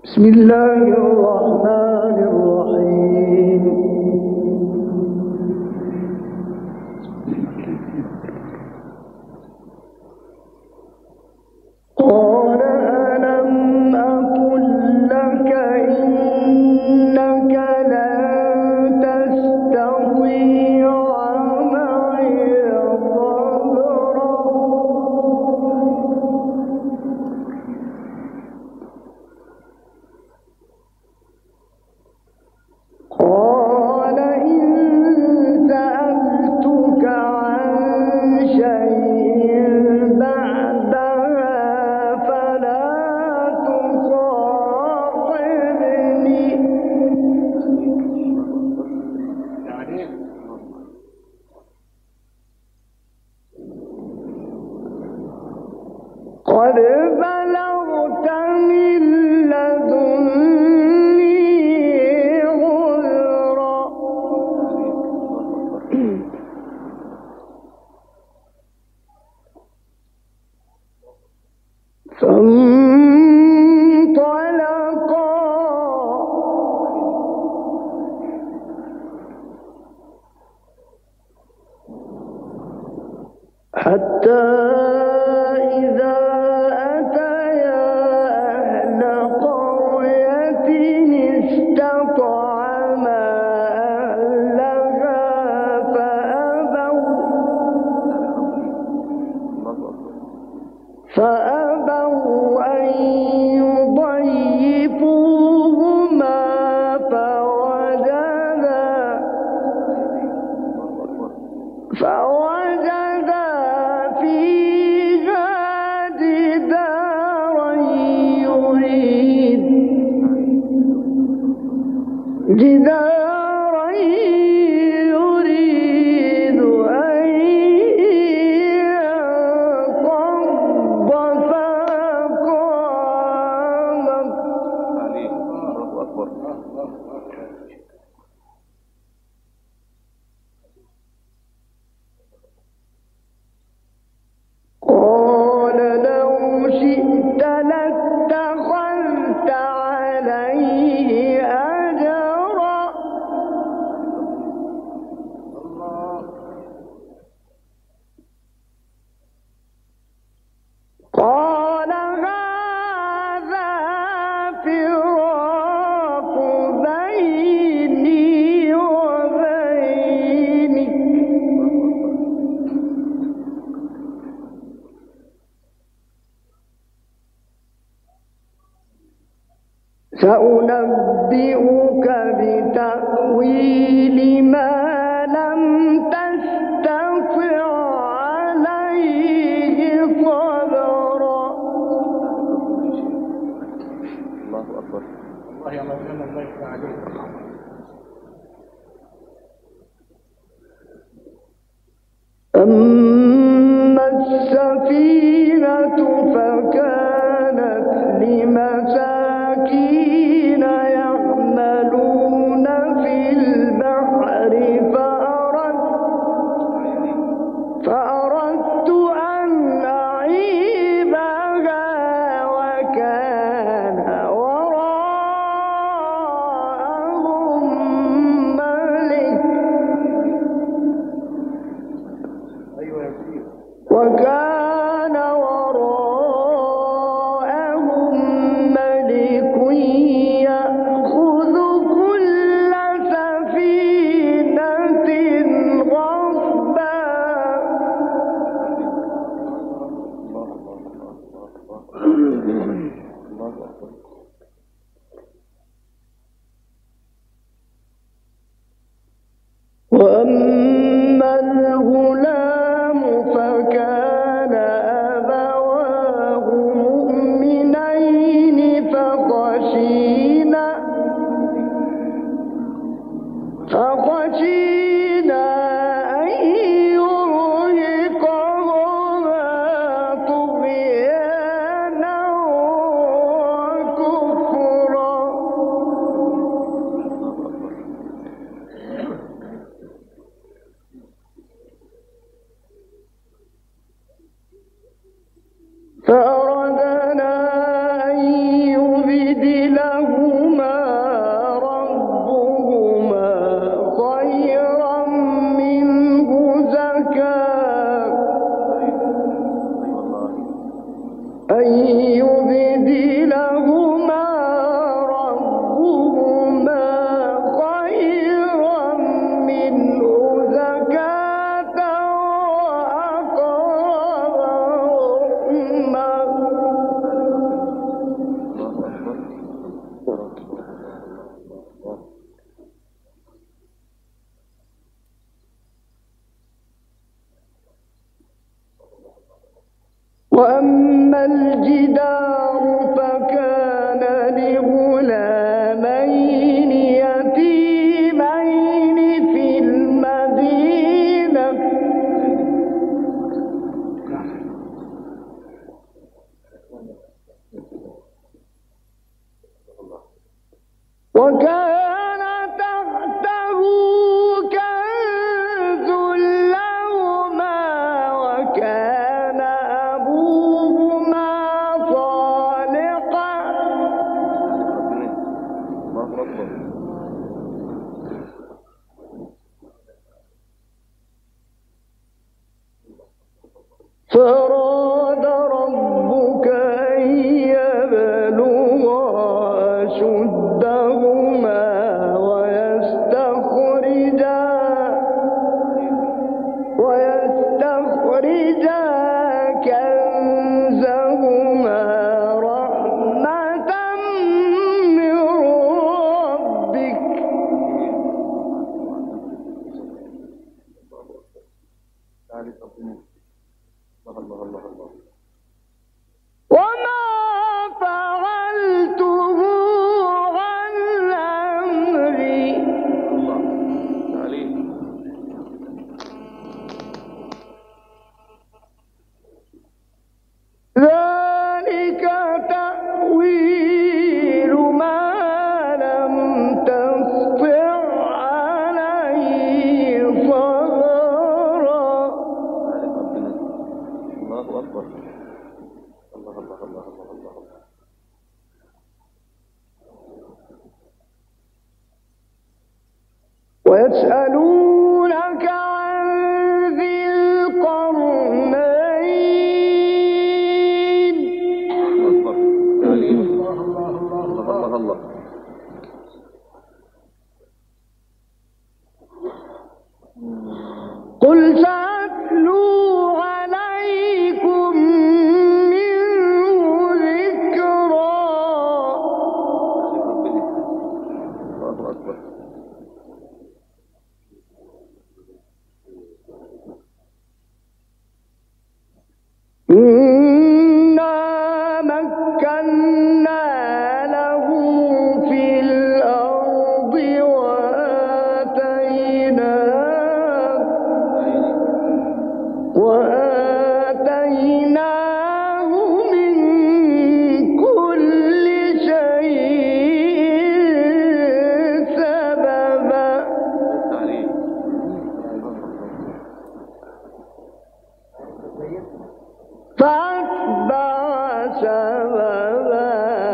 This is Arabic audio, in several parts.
بسم الله الرحمن الرحيم. قال ألم أقل لك إنك لن تستطيع معي صبرا قال إن سألتك عن شيء بعدها فلا تصاحبني قد بلغت من لدني عذرا فانطلقا حتى إذا أتيا أهل قرية استطعما أهلها فأبوا أن يضيفوهما فوجدا فيها جدارا يريد أن ينقض فقام قال لو شئت لاتخذت عليه أجرا قال هذا فراق بيني وبينك سأنبئك بتأويل ما لم تستطع عليه صبرا الله أكبر. الله يا مولانا الله يفتح عليك. أما السفينة فكانت لمساكين يعملون في البحر فأردت أن أعيبها وكان وراءهم ملك يأخذ كل سفينة غصبا وأما الغلام فكان أبواه مؤمنين فخشينا أن يرهقهما طغيانا وكفرا ليبدلهما ربهما خيرا منه زكاة وأقرب رحما. وأما الجدار فكان لغلامين يتيمين في المدينة وكان تحته كنز لهما وكان أبوهما صالحا فأراد ربك أن يبلغا أشدهما ويستخرجا كنزهما رحمة من ربك وما فعلته عن أمري ذلك تأويل ما لم تسطع عليه صبرا. الله أكبر. الله الله الله الله الله. ويسألونك عن ذي القرنين الله. قل سأتلو عليكم منه ذكرا. الله أكبر. إنا مكنا له في الأرض وآتيناه من كل شيء سببا فأتبع سببا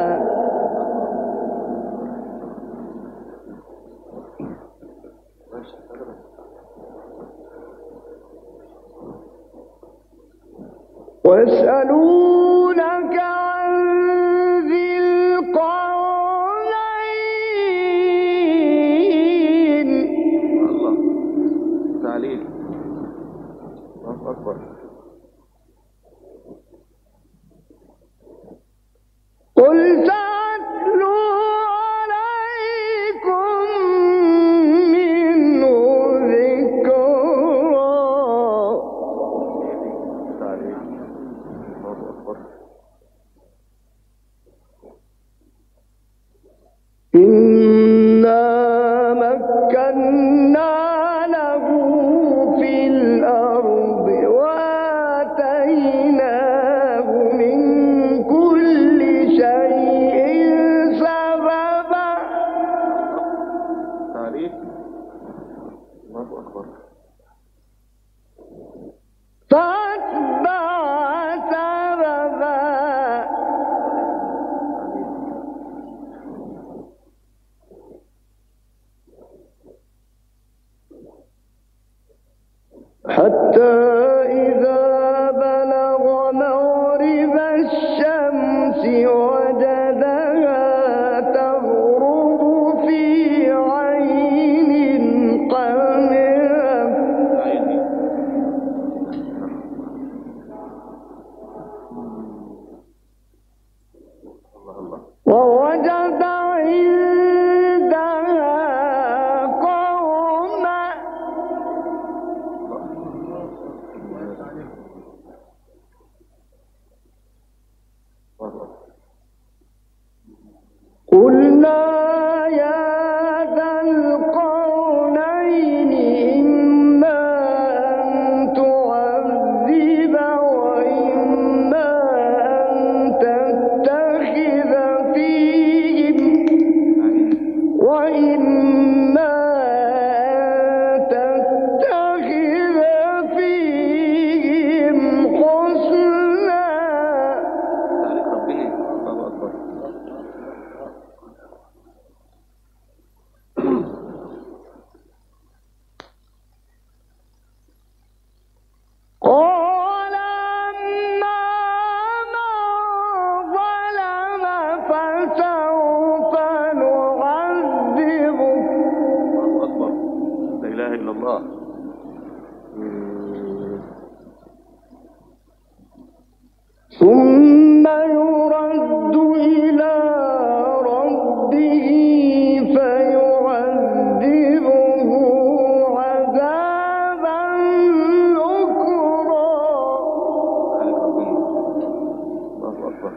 ويسألونك عن ذي القرنين. الله تعليل. الله أكبر. قل سأتلو عليكم منه ذكرا. الله أكبر. إنا مكنا له في الأرض وآتيناه من كل شيء سببا. تعريف. الله أكبر. فأتبع سببا وجدها تغرب في عين قمرة ووجد عندها قوما قلنا يا ذا القرنين إما أن تعذب وإما أن تتخذ فيهم حسنا قال أما من ظلم فسوف نعذبه لا إله إلا الله. ثم يرد إلى ربه فيعذبه عذابا نكرا الله أكبر.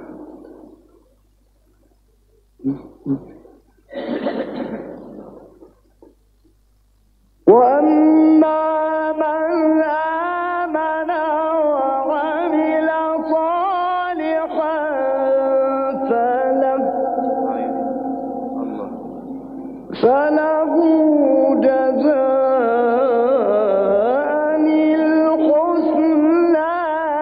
وأما من آمن وعمل صالحا فله جزاء الحسنى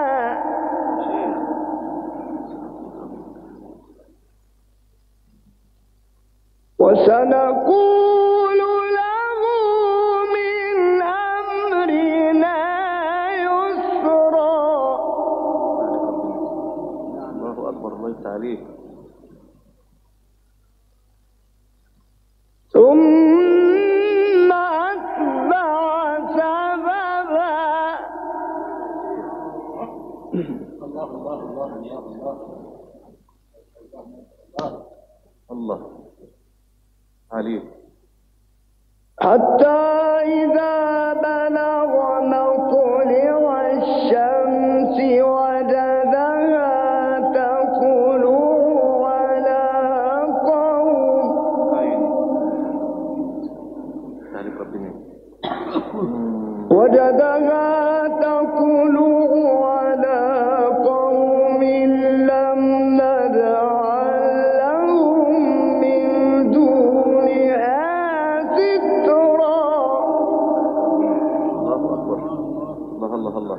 وسنقول له من أمرنا يسرا الله أكبر. الله يفتح عليك. ثم أتبع سببا الله عليك. حتى إذا بلغ مطلع الشمس وجدها تطلع على قوم لم نجعل لهم من دونها سترا الله أكبر. الله الله الله.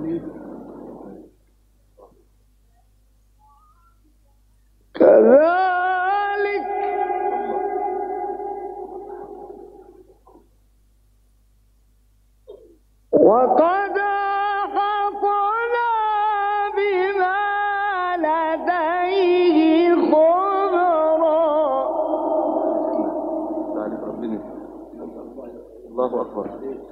كذلك وقد أحطنا بما لديه خبرا الله أكبر.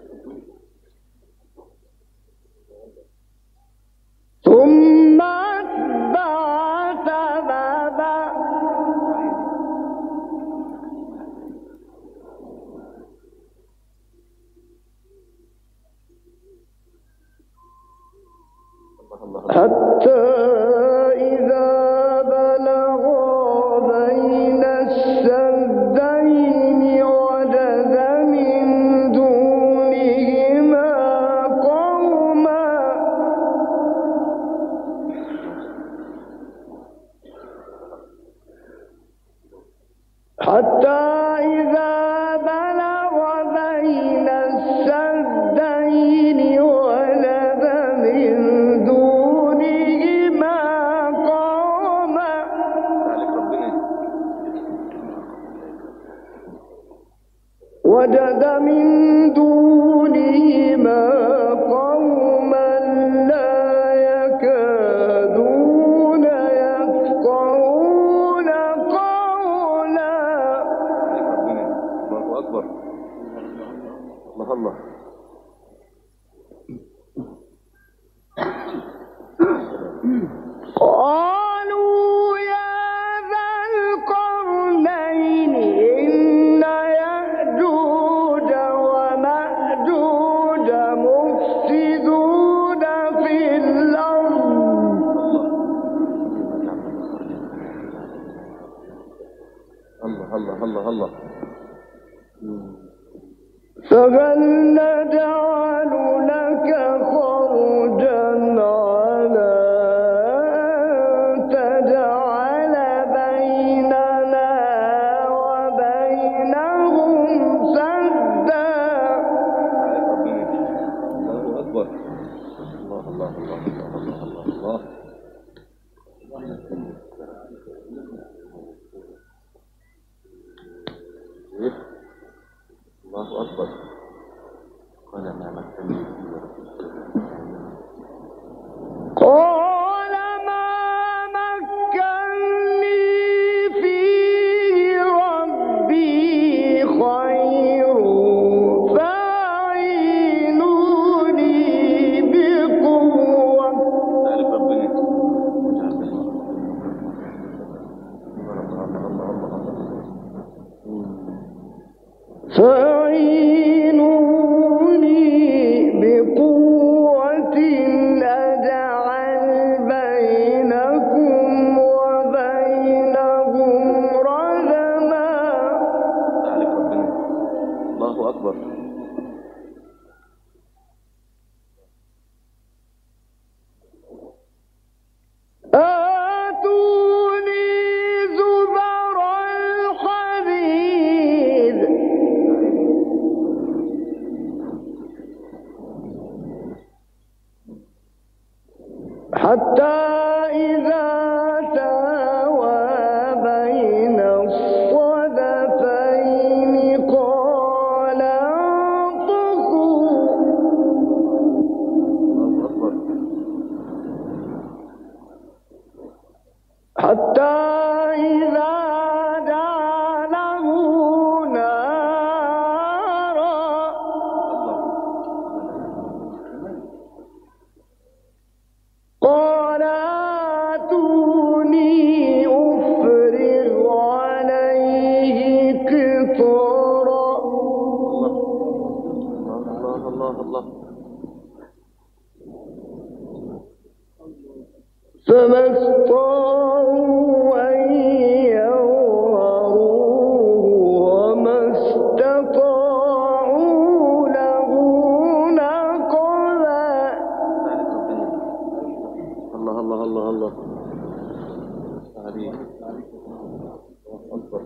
ثم أتبع سببا حتى إذا بلغ بين السدين وجد من دونهما قوما وجد من دونهما قوما لا يكادون يفقهون الله الله الله الله. فهل نجعل لك خرجا على أن تجعل بيننا وبينهم سدا؟ الله أكبر. الله الله الله الله الله الله. الله أكبر. قال ما مكنني فيه قال ما مكنني فيه ربي خير فاعينوني بقوة. تعرف ربنا. فاعينوني بقوة أجعل بينكم وبينهم ردما. تعرف ربنا. الله أكبر. آتوني زبر الحديد حتى إذا ساوى بين الصدفين قال انفخوا. الله أكبر. حتى إذا جعله نارا قال آتوني أفرغ عليه قطرا. الله الله الله. فما استطاعوا أن يظهروه وما استطاعوا له نقبا. الله الله الله الله. عليك. الله أكبر.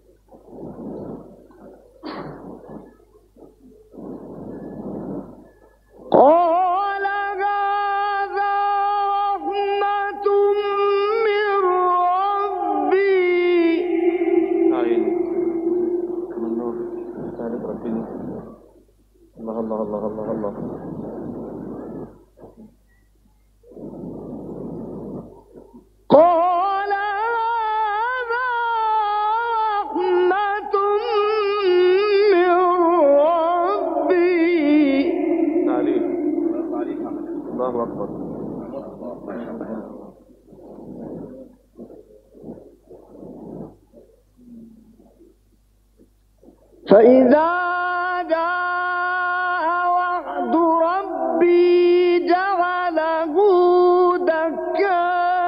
قال هذا رحمة من ربي. عيني. من نور. تعرف ربنا. الله الله الله الله الله. قال هذا رحمة من ربي. تعريف. الله أكبر. فإذا جاء وعد ربي جعله دكا.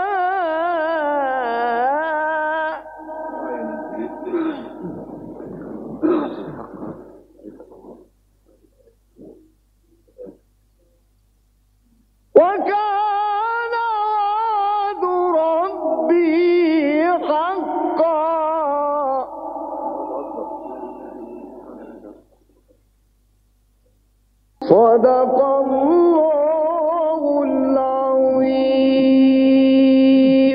وكان وعد ربي حقا. صدق الله العظيم.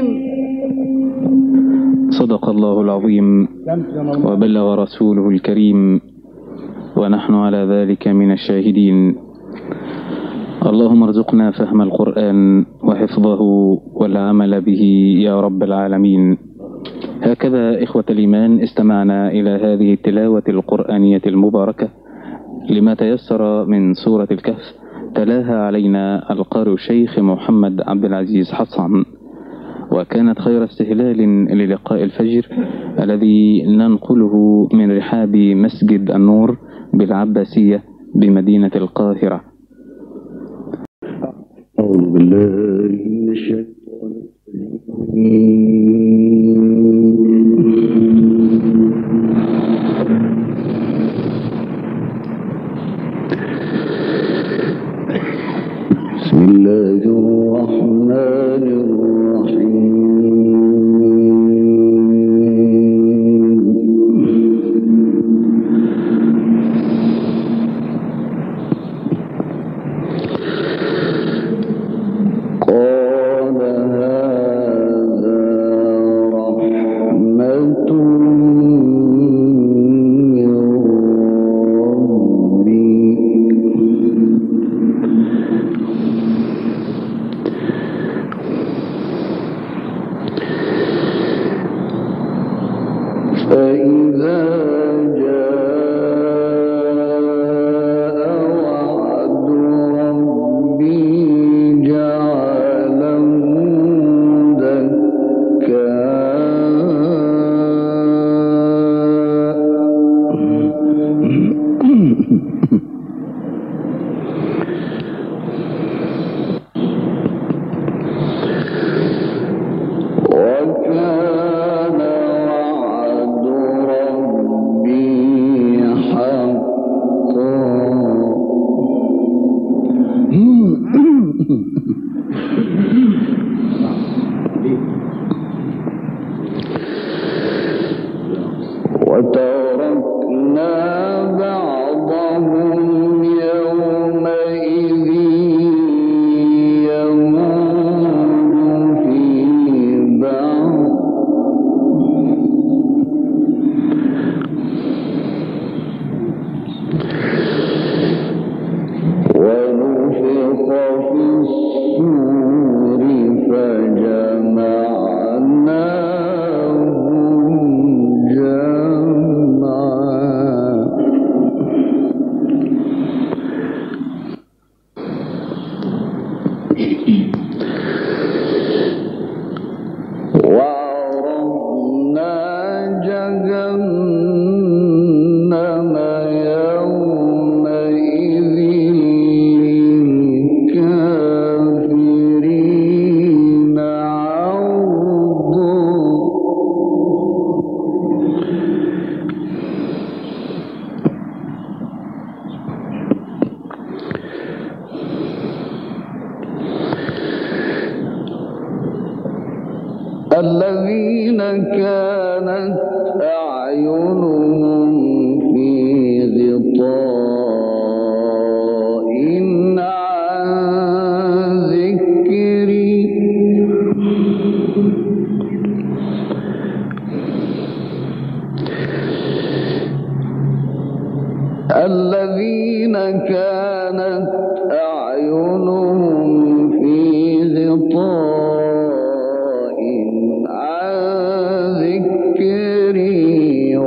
صدق الله العظيم وبلغ رسوله الكريم ونحن على ذلك من الشاهدين. اللهم ارزقنا فهم القرآن وحفظه والعمل به يا رب العالمين. هكذا إخوة الإيمان استمعنا إلى هذه التلاوة القرآنية المباركة لما تيسر من سورة الكهف، تلاها علينا القارئ الشيخ محمد عبد العزيز حسن، وكانت خير استهلال للقاء الفجر الذي ننقله من رحاب مسجد النور بالعباسية بمدينة القاهرة. أعوذ بالله من الشيطان الرجيم. فإذا جاء وعد ربي جعله وكان وعد ربي حقا. وتركنا بعضهم يومئذ يموج في بعض ونفخ في الصور فجمعناهم جمعا. وعرضنا جهنم يومئذ للكافرين عرضا. الذين كانت أعينهم في غطاء عن ذكري الذين كانت أعينهم في غطاء عن ذكري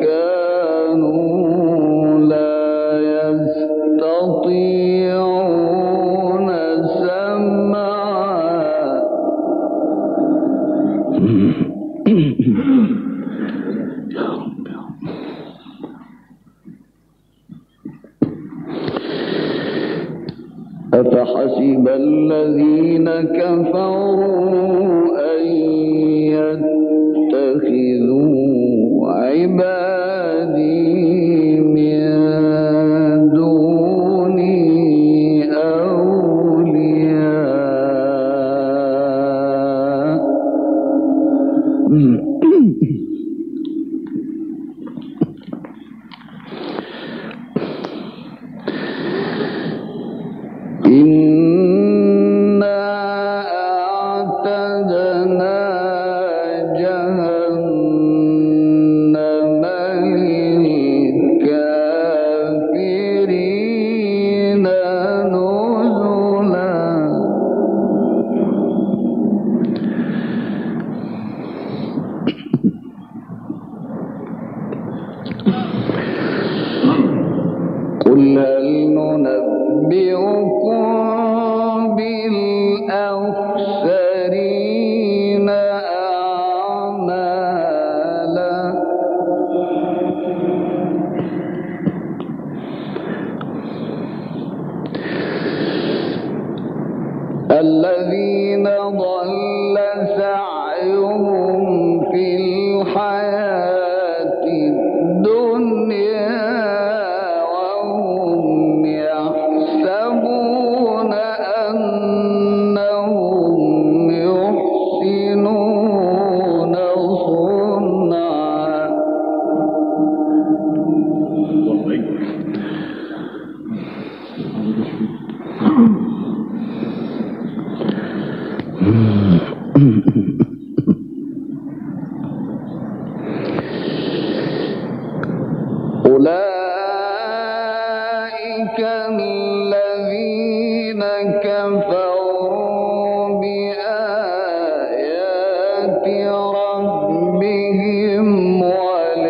وكانوا لا يستطيعون سمعا. أفحسب الذين كفروا أن يتخذوا عبادي من دوني أولياء. إنا أعتدنا جهنم للكافرين نزلا. قل هل ننبئكم بالأخسرين أعمالا. الذين ضل سعيهم في الحياة الدنيا وهم يحسبون أنهم يحسنون صنعا. أولئك الذين كفروا بآيات ربهم ولقائه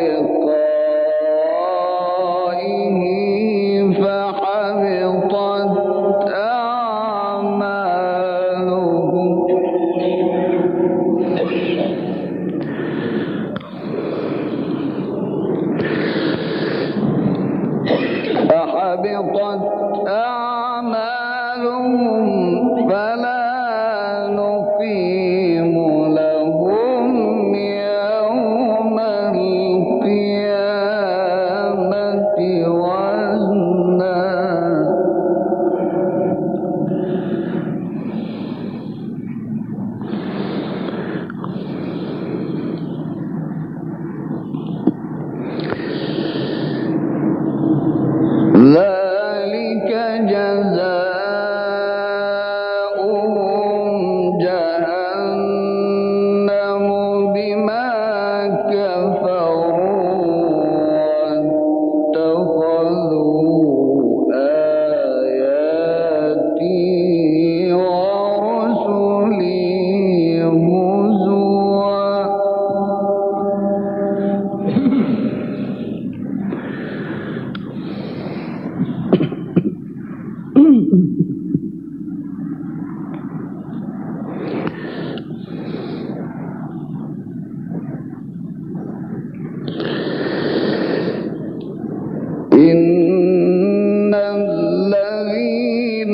إن الذين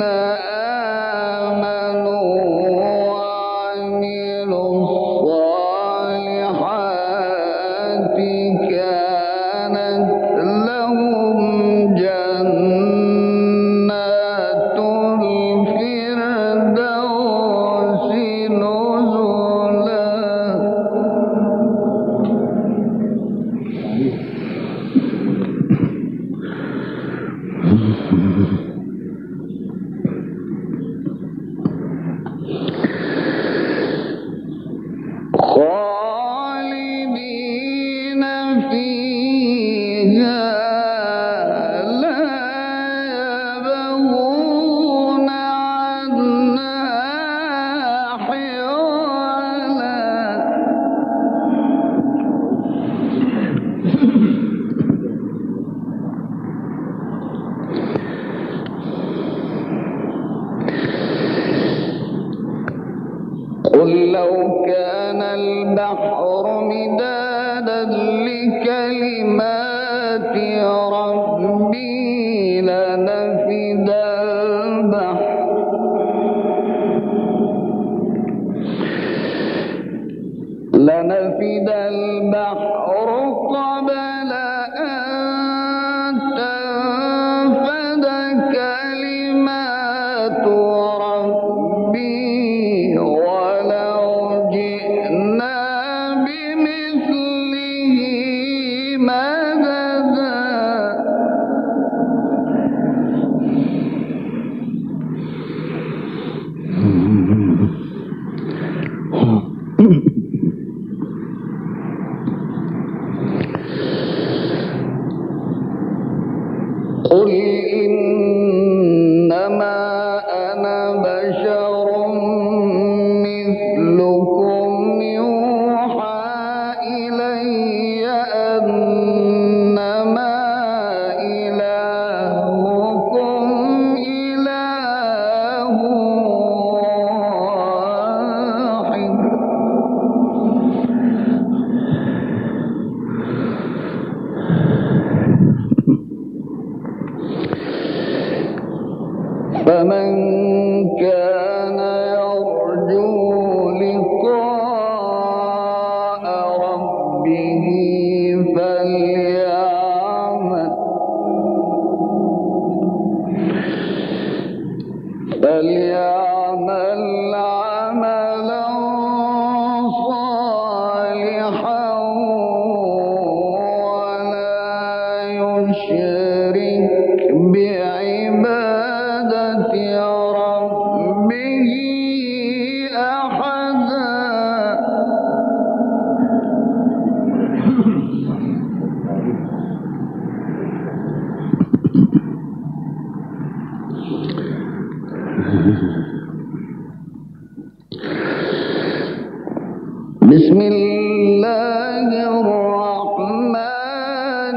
آمنوا وعملوا الصالحات كانت لهم جنات الفردوس نزلا. خالدين فيها لا يبغون عنها حولا. قل لو كان البحر مدادا لكلمات ربي لنفد البحر قبل أن تنفد كلمات ربي ولو جئنا بمثله مددا. قل إنما أنا بشر مثلكم يوحى إلي أنما إلهكم إله واحد. فمن كان يرجو لقاء ربه فليعمل عملا صالحا ولا يشرك بعبادة ربه أحدا. بسم الله الرحمن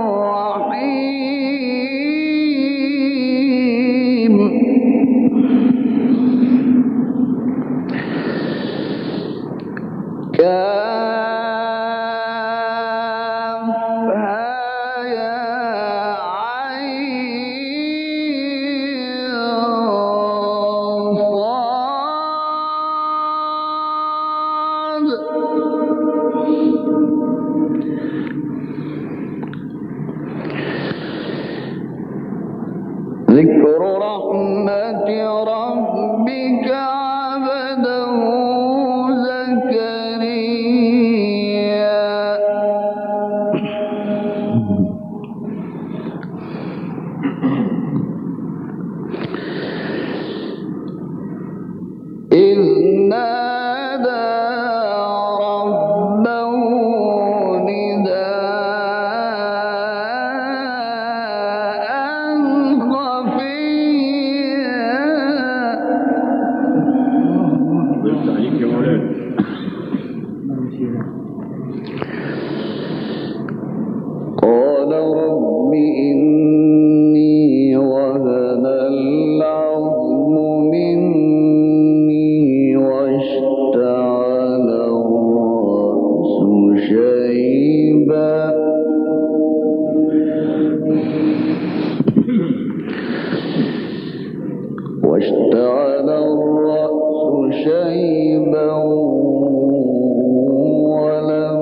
الرحيم. كافها يا عين صاد. ذكر رحمة ربك عبده زكريا. إذ نادى ربه قال رب إني وهن العظم مني واشتعل الرأس شيبا ولم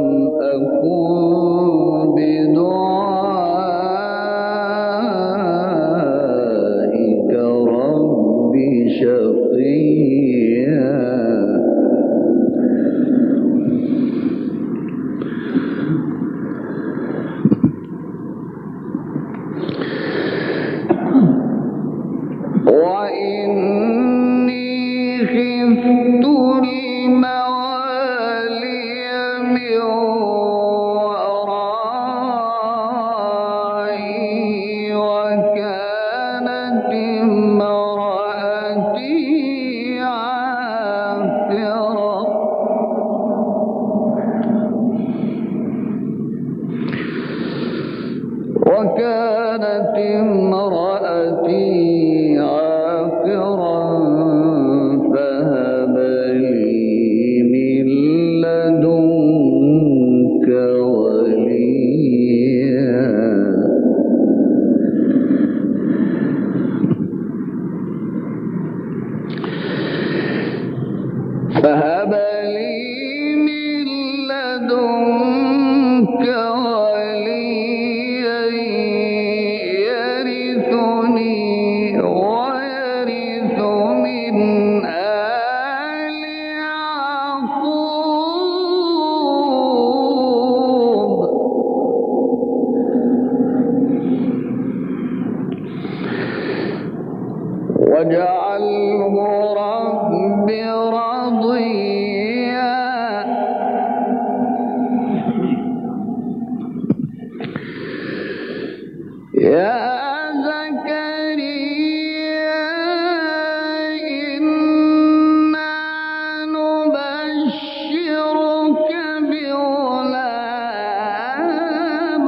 أكن بدعائك رب شقيا وإني خفت الموالي من ورائي وكانت امرأتي عاقرا فهب لي من لدنك وليا يرثني ويرث من آل يعقوب واجعله رب رضيا يا زكريا إنا نبشرك بغلام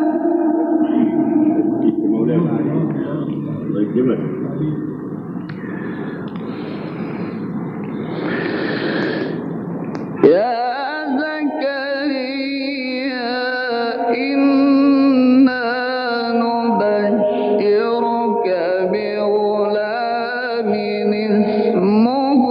اسمه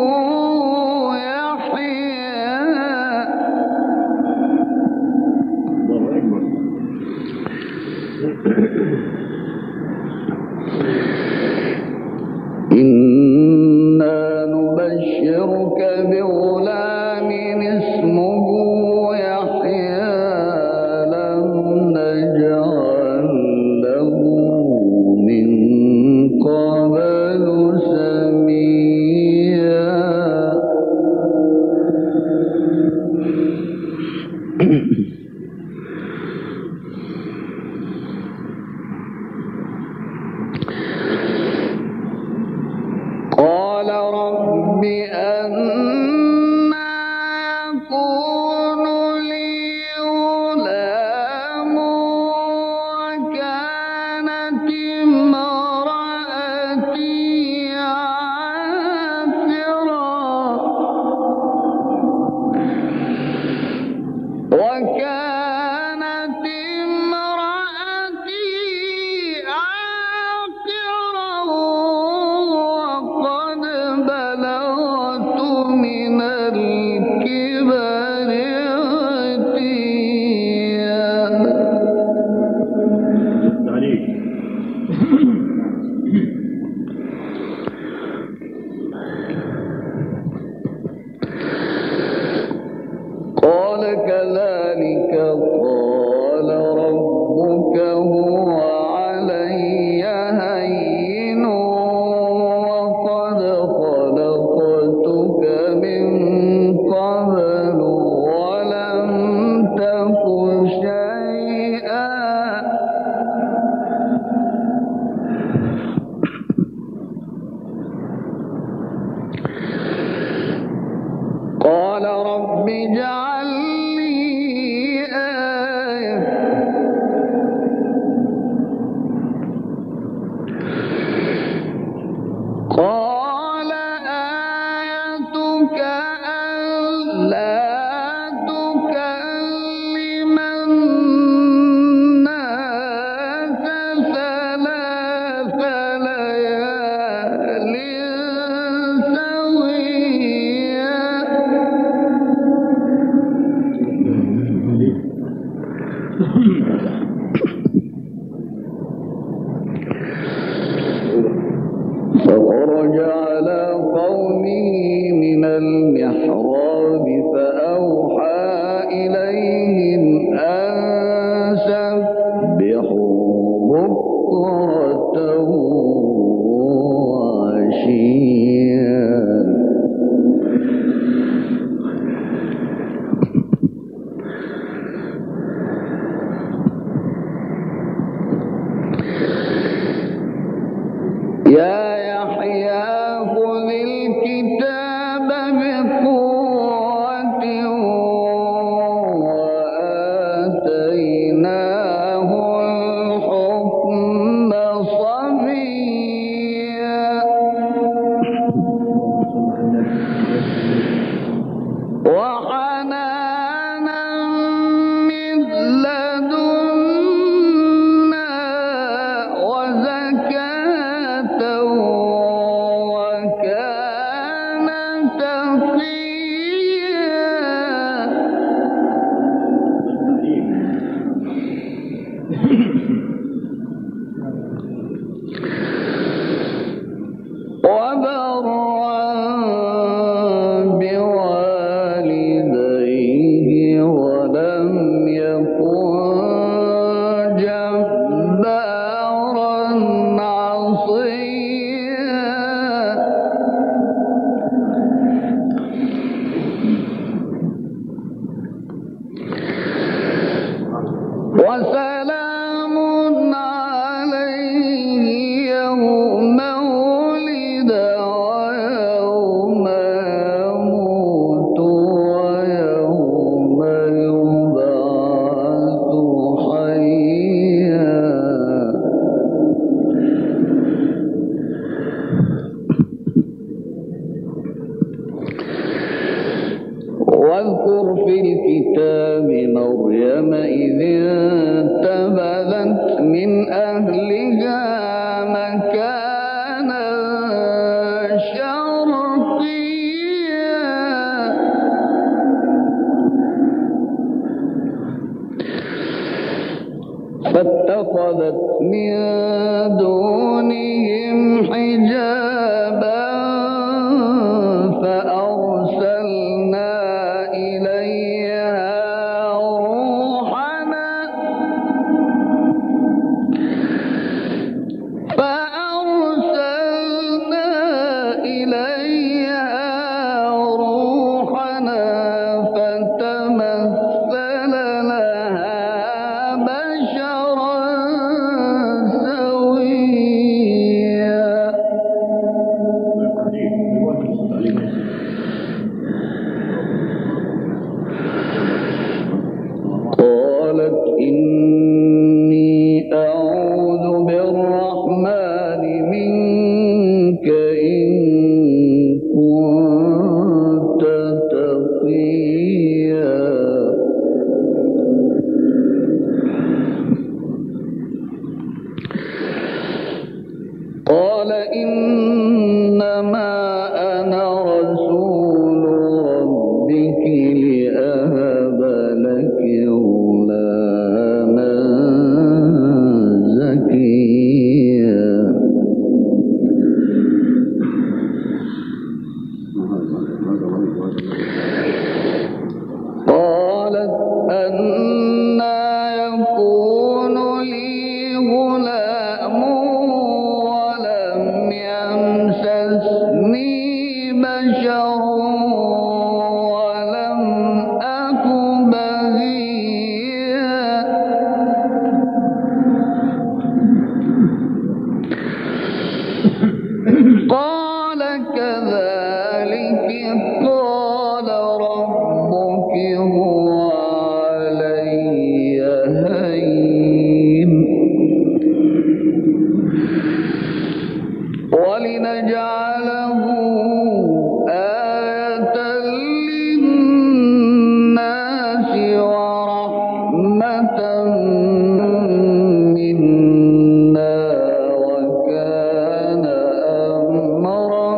يحيى إنا نبشرك بغلام اسمه يحيى لم نجعل له من قبل سميا قال رب أنى يكون لي غلام وكانت امرأتي عاقرا وقد بلغت من الكبر قال كذلك قال ربك هو علي هين وقد خلقتك من قبل ولم تك شيئا قال رب اجعل لي فخرج على قومه من المحراب فأوحى إليهم أن سبحوا بكرة وعشيا. يا يحيى خذ الكتاب بقوة وآتيناه الحكم صبيا. وحنانا من لدنا وزكاة وكان تقيا. وبرا بوالديه ولم يكن جبارا عصيا. وسلام عليه يوم ولد ويوم يموت ويوم يبعث حيا. واذكر في الكتاب مريم إذ انتبذت من أهلها مكانا شرقيا. فاتخذت من دونهم حجابا فأرسلنا إليها روحنا فتمثل لها بشرا سويا. قالت إني أعوذ بالرحمن منك إن كنت تقيا. قال إنما أنا رسول ربك لأهب لك غلاما زكيا. قالت أنى يكون لي غلام ولم يمسسني بشر ولم أك بغيا. قال كذلك قال ربك هو علي هين ولنجعله آية للناس ورحمة منا وكان أمرا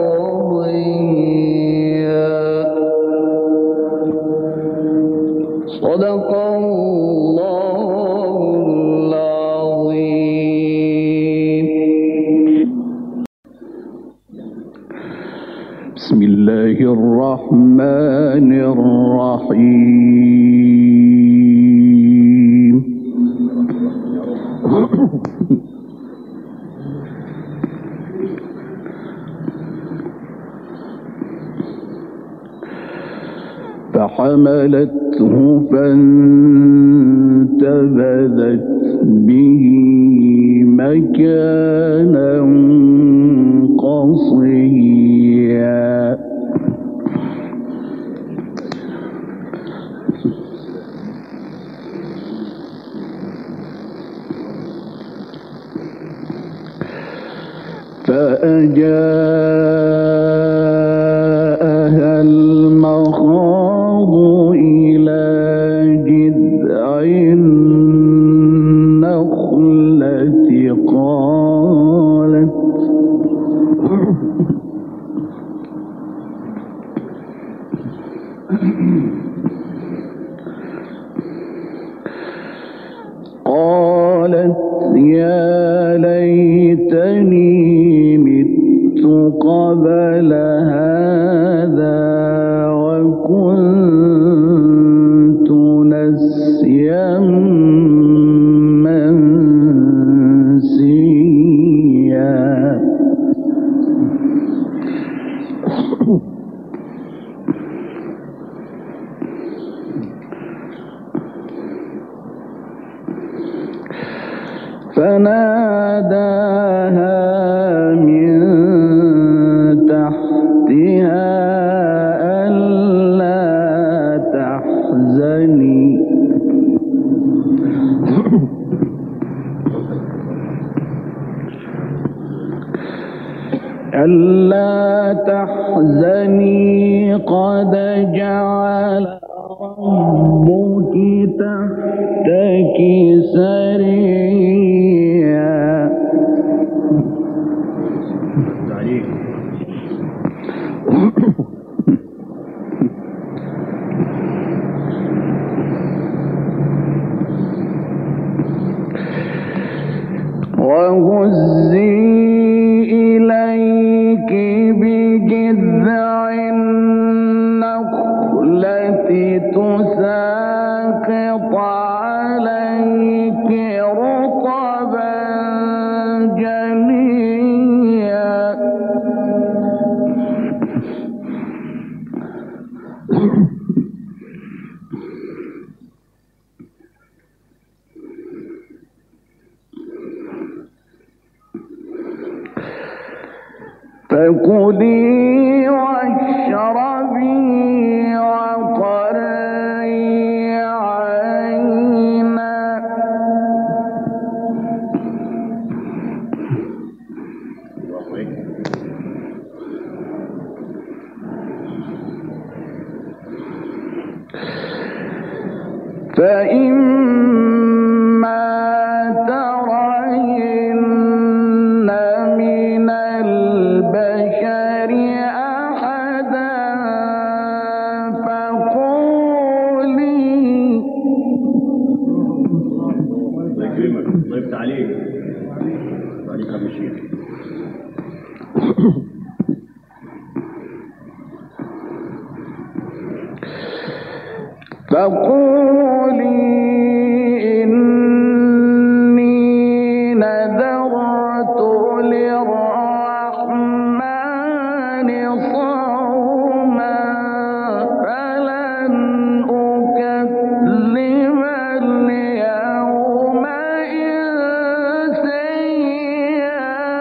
مقضيا. صدق الله العظيم. بسم الله الرحمن الرحيم. فحملته فانتبذت به مكانا قصيا. فأجاءها المخاض إلى جذع النخلة قالت يا ليتني مت قبل هذا وكنت نسيا منسيا. فناداها من تحتها ألا تحزني قد جعل ربك تحتك سريا. وهزي إليك بجذع النخلة تساقط عليك رطبا جنيا. فكلي واشربي وقري عينا فإما ترين من البشر أحدا فقولي إني نذرت للرحمن صوما فلن أكلم اليوم إنسيا.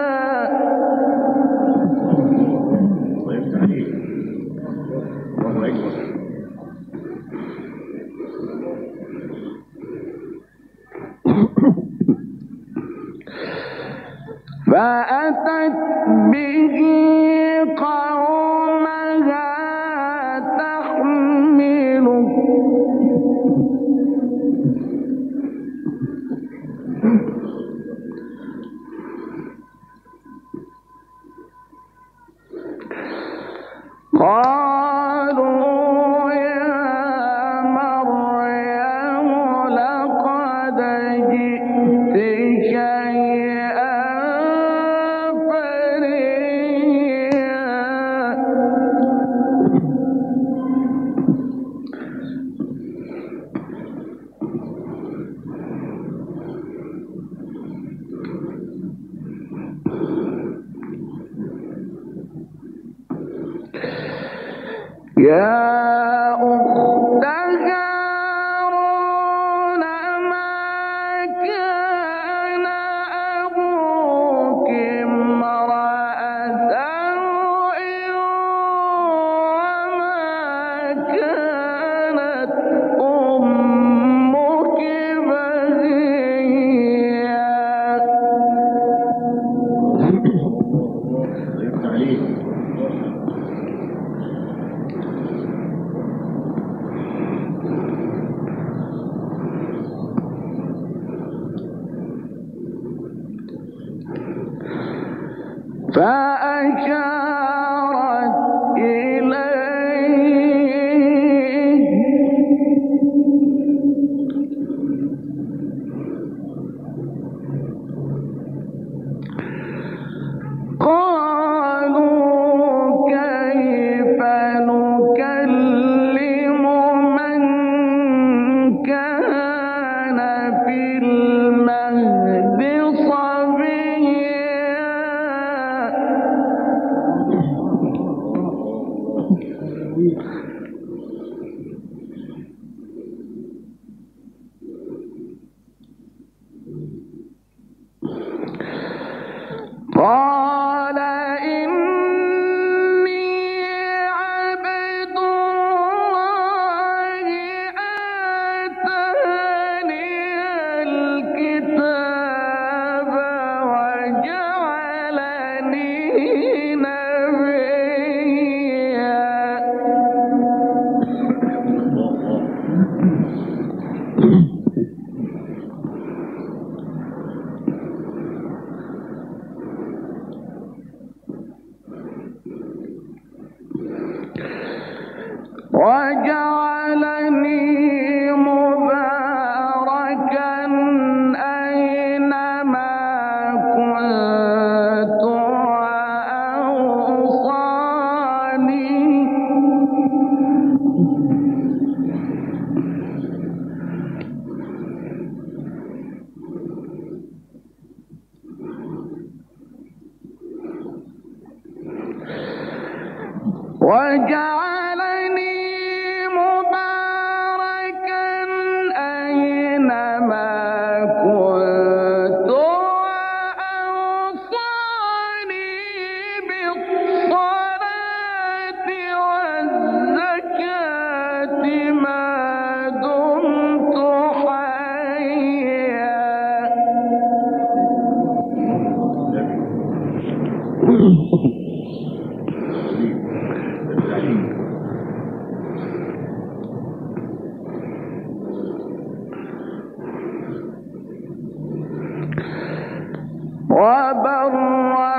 فأتت به قومها تحمله قالوا يا مريم فأشارت إليه قالوا كيف نكلم من كان في المهد صبيا قال إني عبد الله آتاني الكتاب وجعلني نبيا وجعلني مباركا أينما كنت وأوصاني مباركا أينما كنت وأوصاني بالصلاة والزكاة ما دمت حيا وبرا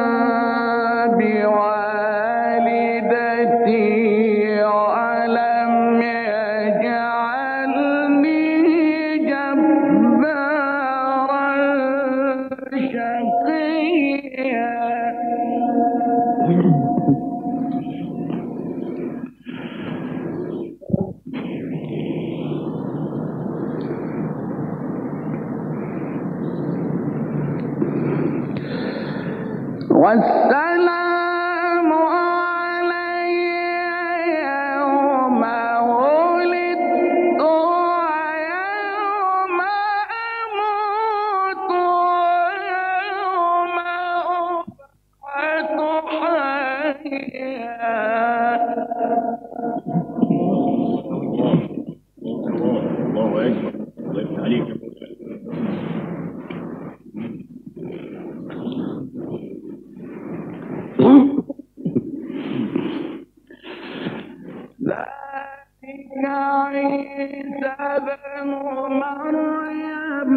بوالدتي ولم يجعلني جبارا شقيا والسلام علي يوم ولدت ويوم أموت ويوم أبعث حيا الله أكبر. الله يفتح عليك يا موسى. ذلك عيسى بن مريم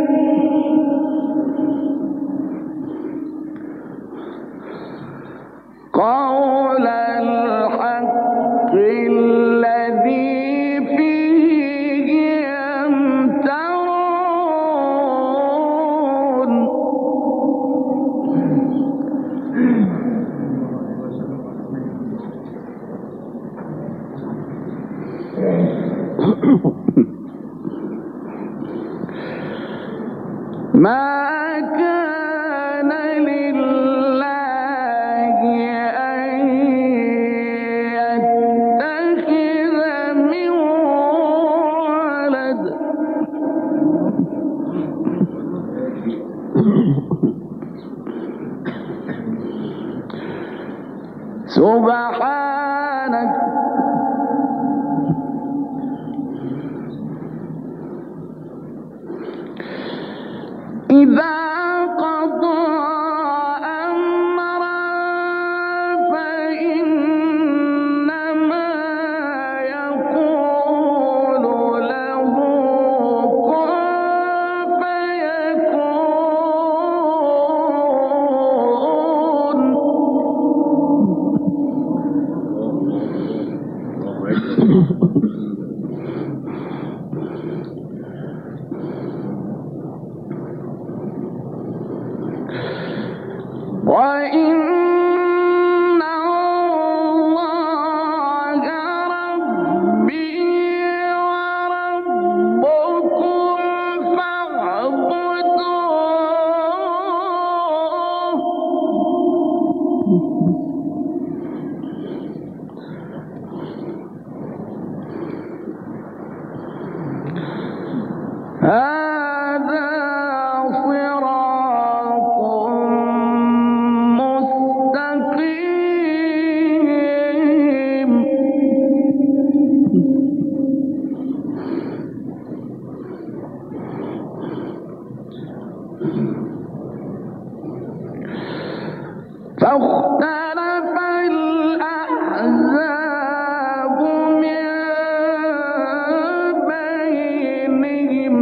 قول الحق الذي فيه يمترون ما كان لله أن يتخذ سبحانك إذا قضى أمرا فإنما يقول له كن فيكون وإن الله ربي وربكم فاعبدوه هذا صراط مستقيم فاختلف الأحزاب من بينهم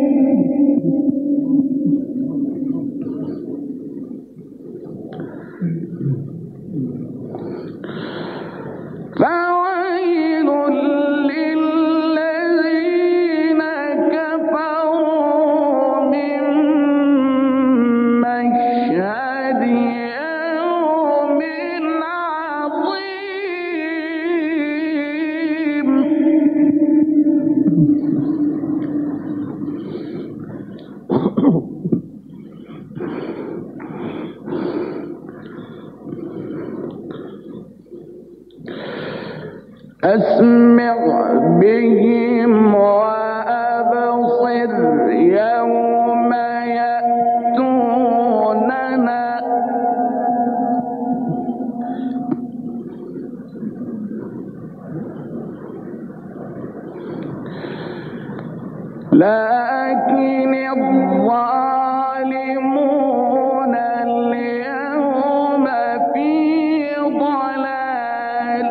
فويل للذين كفروا من مشهد يوم عظيم أسمع بهم وأبصر يوم يأتوننا لكن الظالمون اليوم في ضلال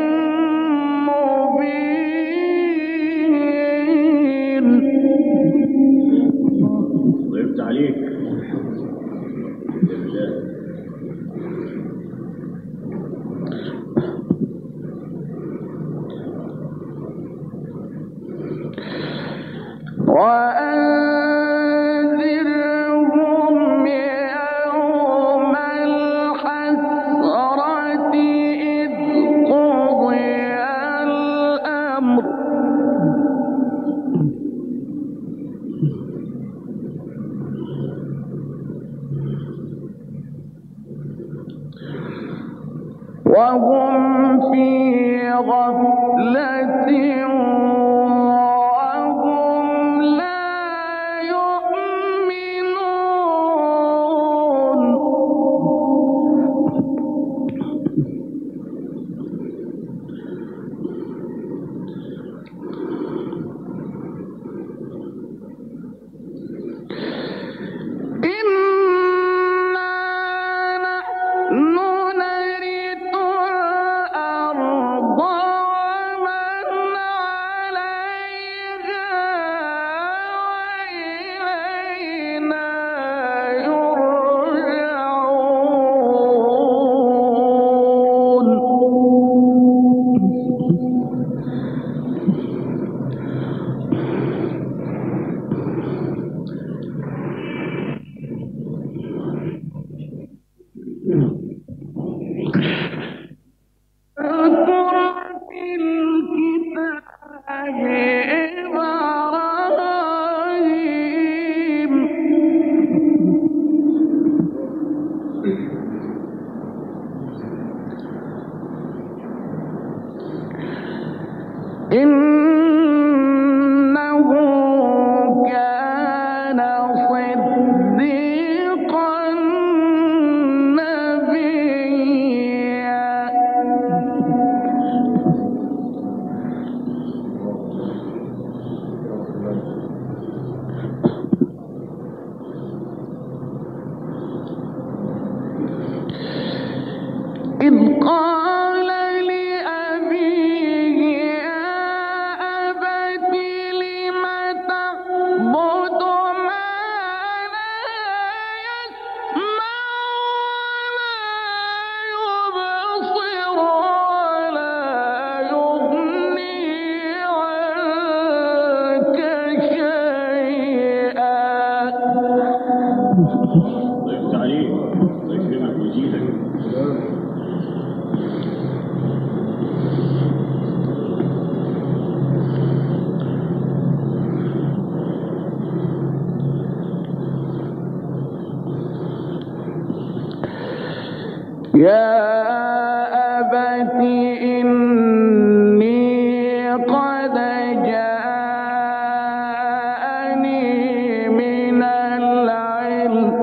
مبين وقفت عليك وأنذرهم يوم الحسرة إذ قضي الأمر وهم في غفلة وهم لا يؤمنون إنا نحن نرث يا أبت إني قد جاءني من العلم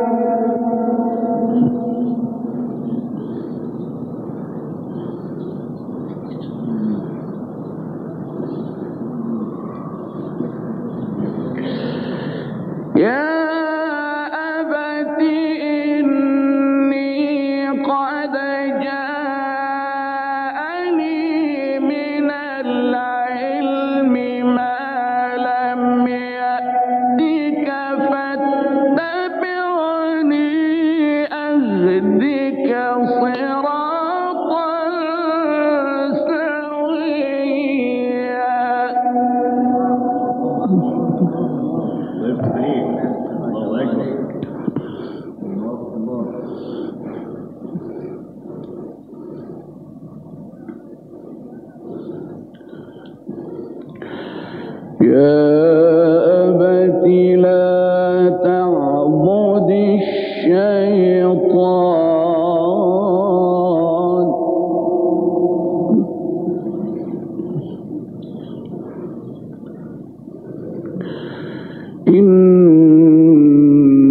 إن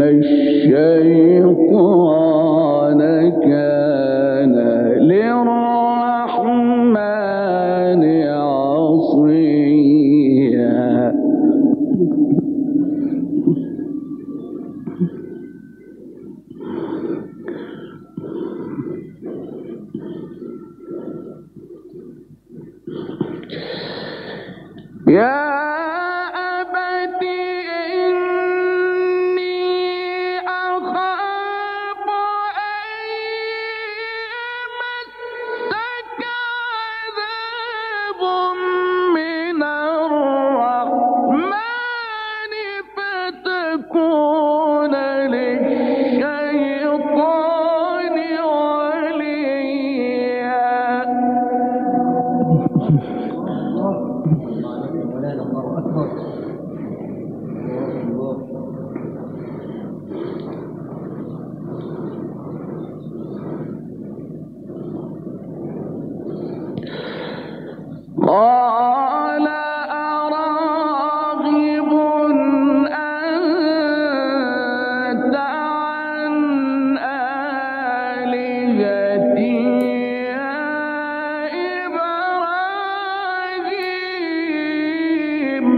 الشيطان كان للرحمن عصيا يا قال أراغب أنت عن آلهتي يا إبراهيم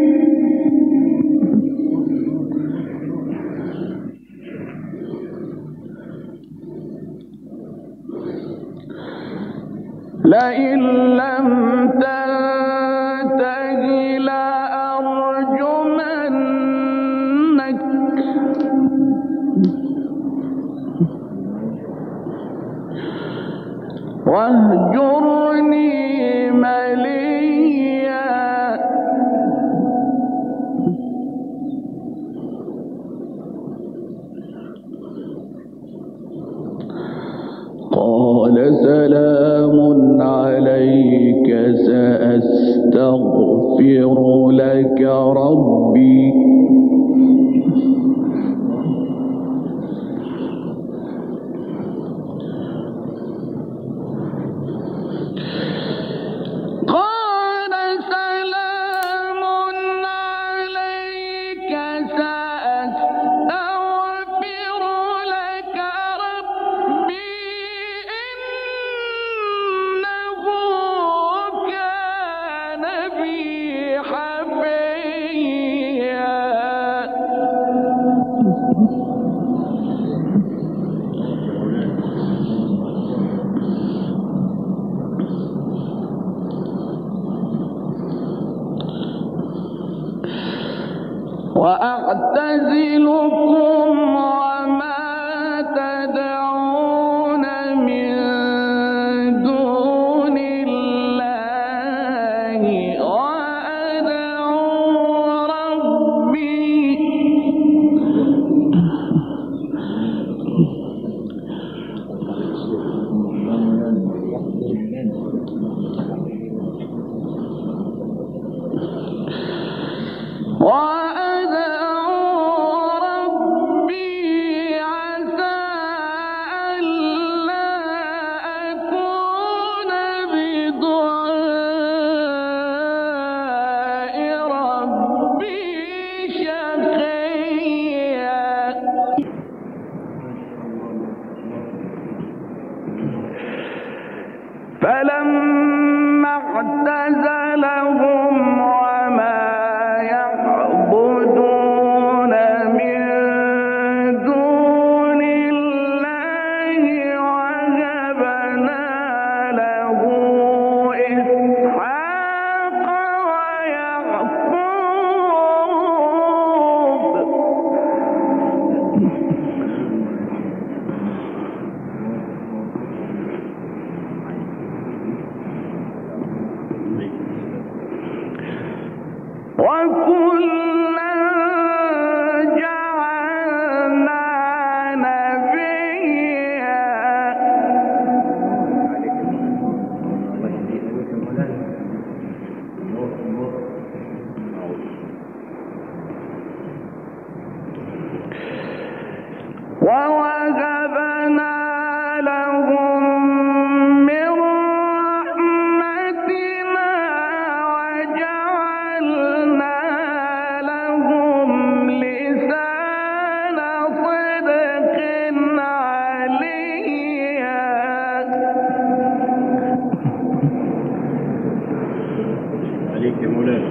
لئن لم تنته لأرجمنك واهجرني مليا قال سلام عليك سأستغفر لك ربي قال سلام عليك سأستغفر لك ربي إنه كان بي حفيا وأعتزلكم وما تدعون من دون الله وأدعو ربي ووهبنا لهم من رحمتنا وجعلنا لهم لسان صدق عليا. عليك يا مولانا.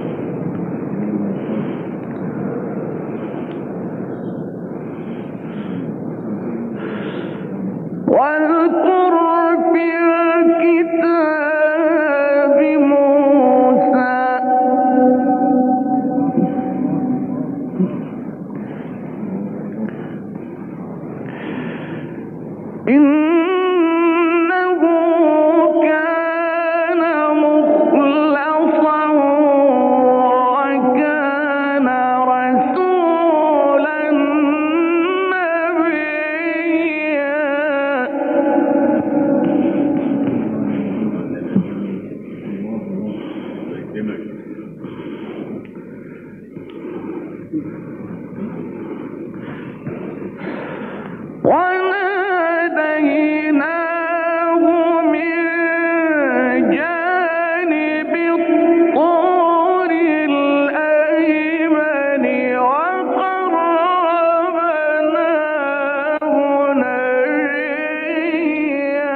واذكر في الكتاب موسى إنه كان مخلصا وكان رسولا نبيا. وناديناه من جانب الطور الأيمن وقربناه نجيا.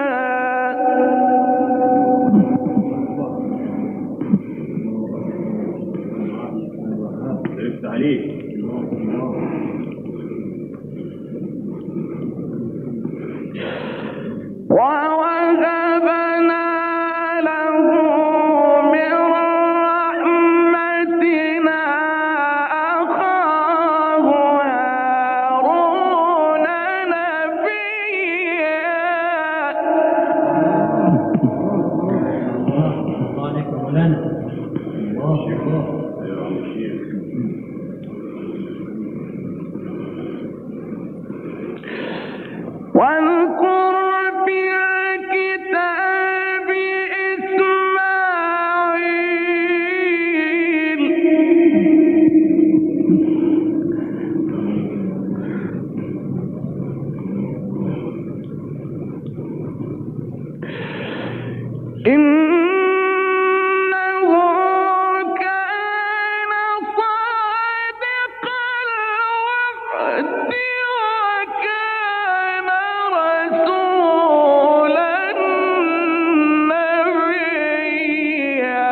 عرفت عليك. ووهبنا له من رحمتنا أخاه هارون نبيا. عليك يا مولانا. الله شيخ. يا عم الشيخ. واذكر في الكتاب إسماعيل إنه كان صادق الوعد وكان رسولا نبيا.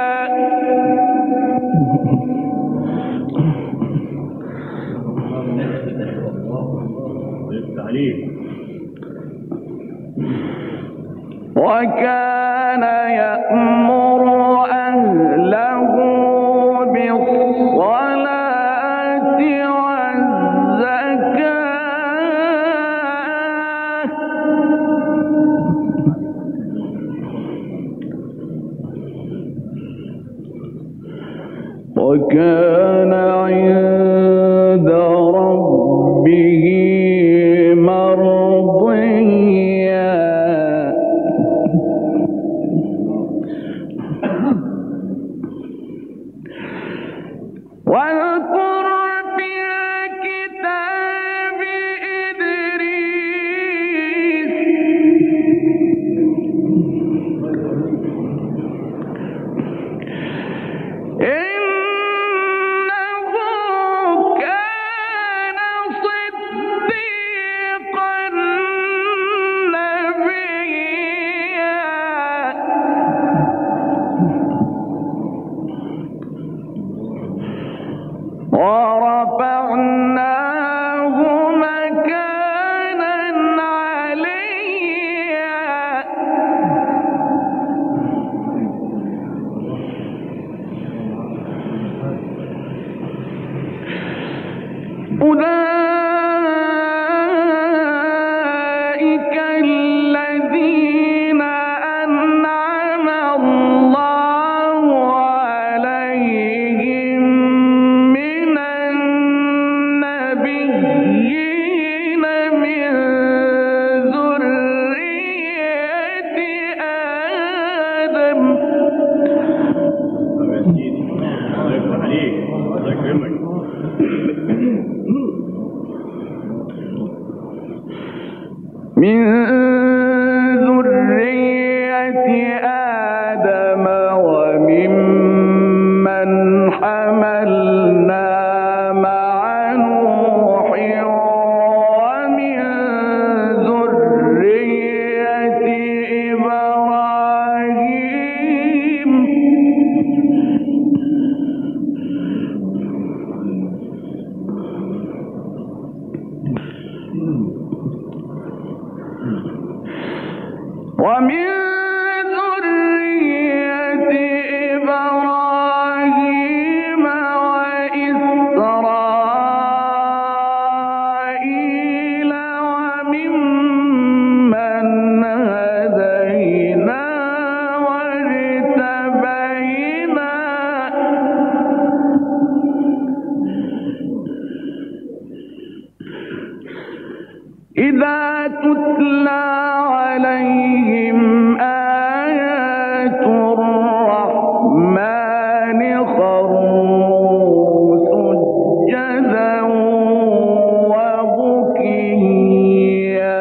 عرفت عليك. وكان يأمر أهله بالصلاة والزكاة وكان عند ربه مرضيا. واذكر في الكتاب إدريس إنه كان صديقا نبيا. ورفعناه مكانا عليا. أولئك الذين أنعم الله عليهم من النبيين من ذرية آدم. طب يا سيدي. الله يفتح عليك. الله يكرمك. من ذرية آدم وممن حملنا مع نوح ومن ذرية إبراهيم وإسرائيل وممن هدينا واجتبينا إذا تتلى عليهم آيات الرحمن خروا سجدا وبكيا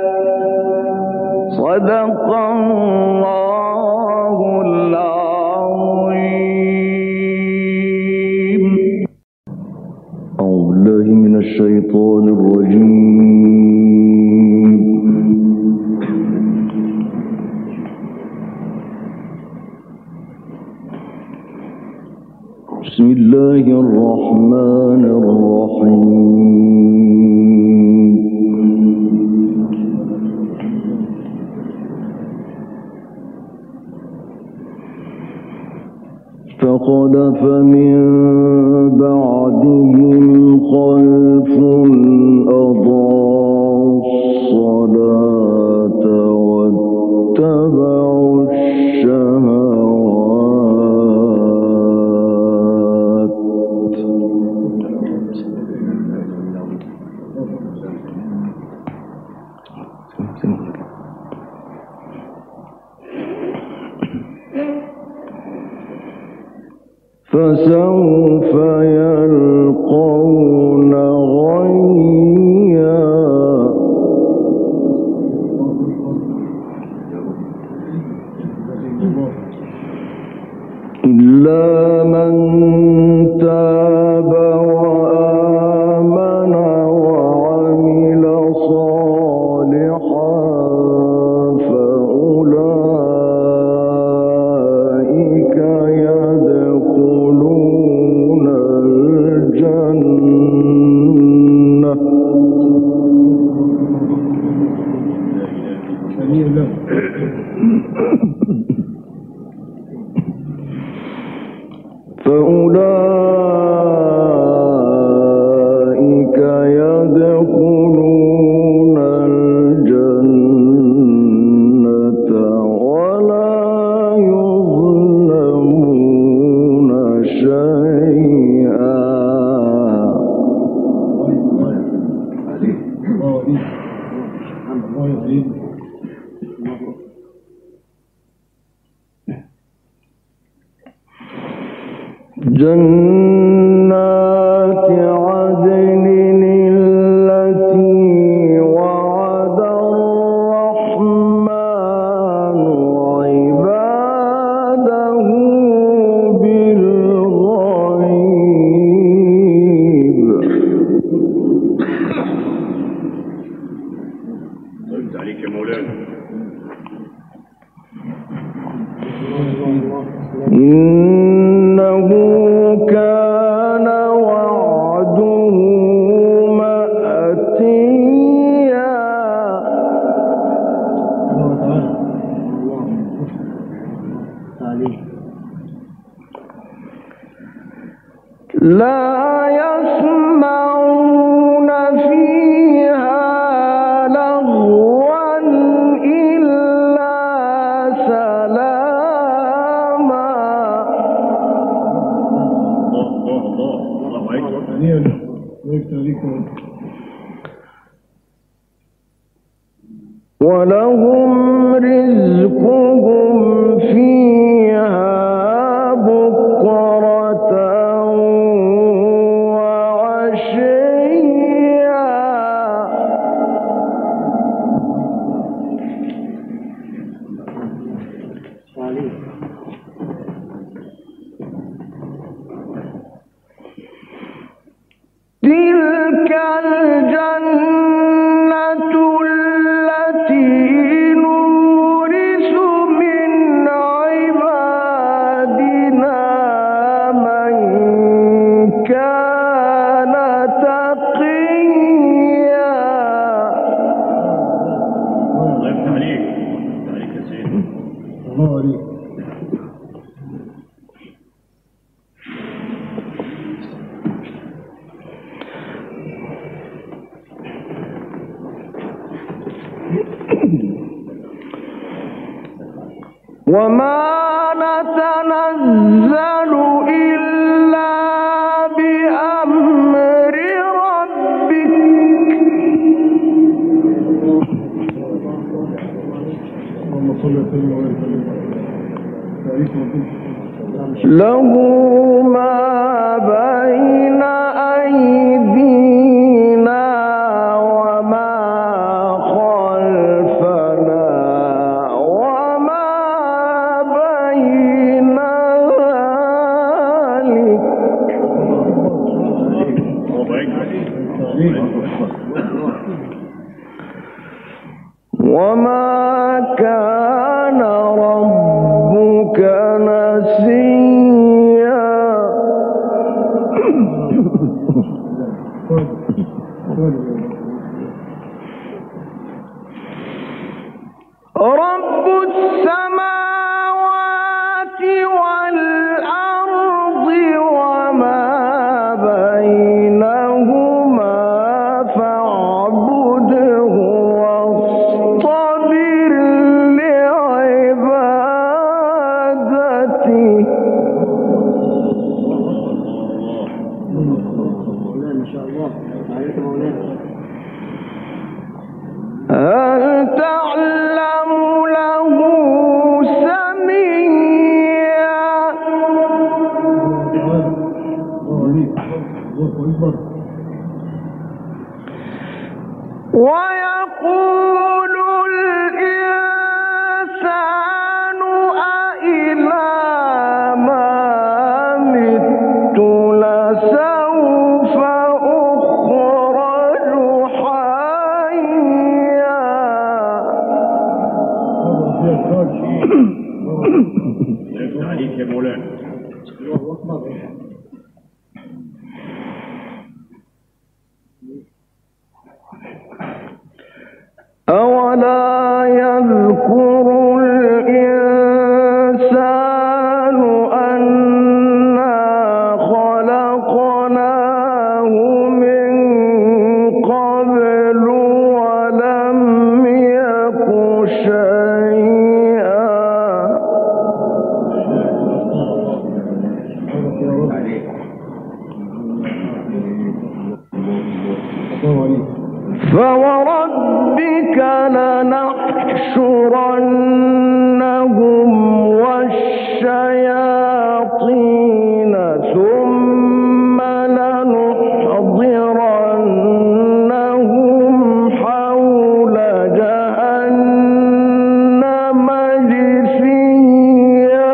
صدق الله العظيم. أعوذ بالله من الشيطان الرجيم. بسم الله الرحمن الرحيم. فخلف من بعدهم خلف أضاعوا الصلاة واتبعوا الشهوات فسوف يلقون غيا إلا من تاب وآمن وعمل صالحا فأولئك يدخلون الجنة فأولئك يدخلون الجنة ولا يظلمون شيئا. جنات عدن التي وعد الرحمن عباده بالغيب. طيب عليك يا مولانا. إنه كان وعده مأتيا. لا يسمعون فيها لغوا إلا سلاما ولهم رزقهم فيها بكرة وعشيا. وما نتنزل إلا بأمر ربك له ما بين أيدينا وما خلفنا وما بين ذلك وما كان ربك نسيا رب السماوات والأرض وما بينهما فاعبده واصطبر لعبادته هل تعلم له سميا ويقول الإنسان أإذا ما مت لسوف أخرج حيا عليك يا مولانا. أولا يذكر الإنسان أنا خلقناه من قبل ولم يك شيئا فوربك لنحشرنهم والشياطين ثم لنحضرنهم حول جهنم جثيا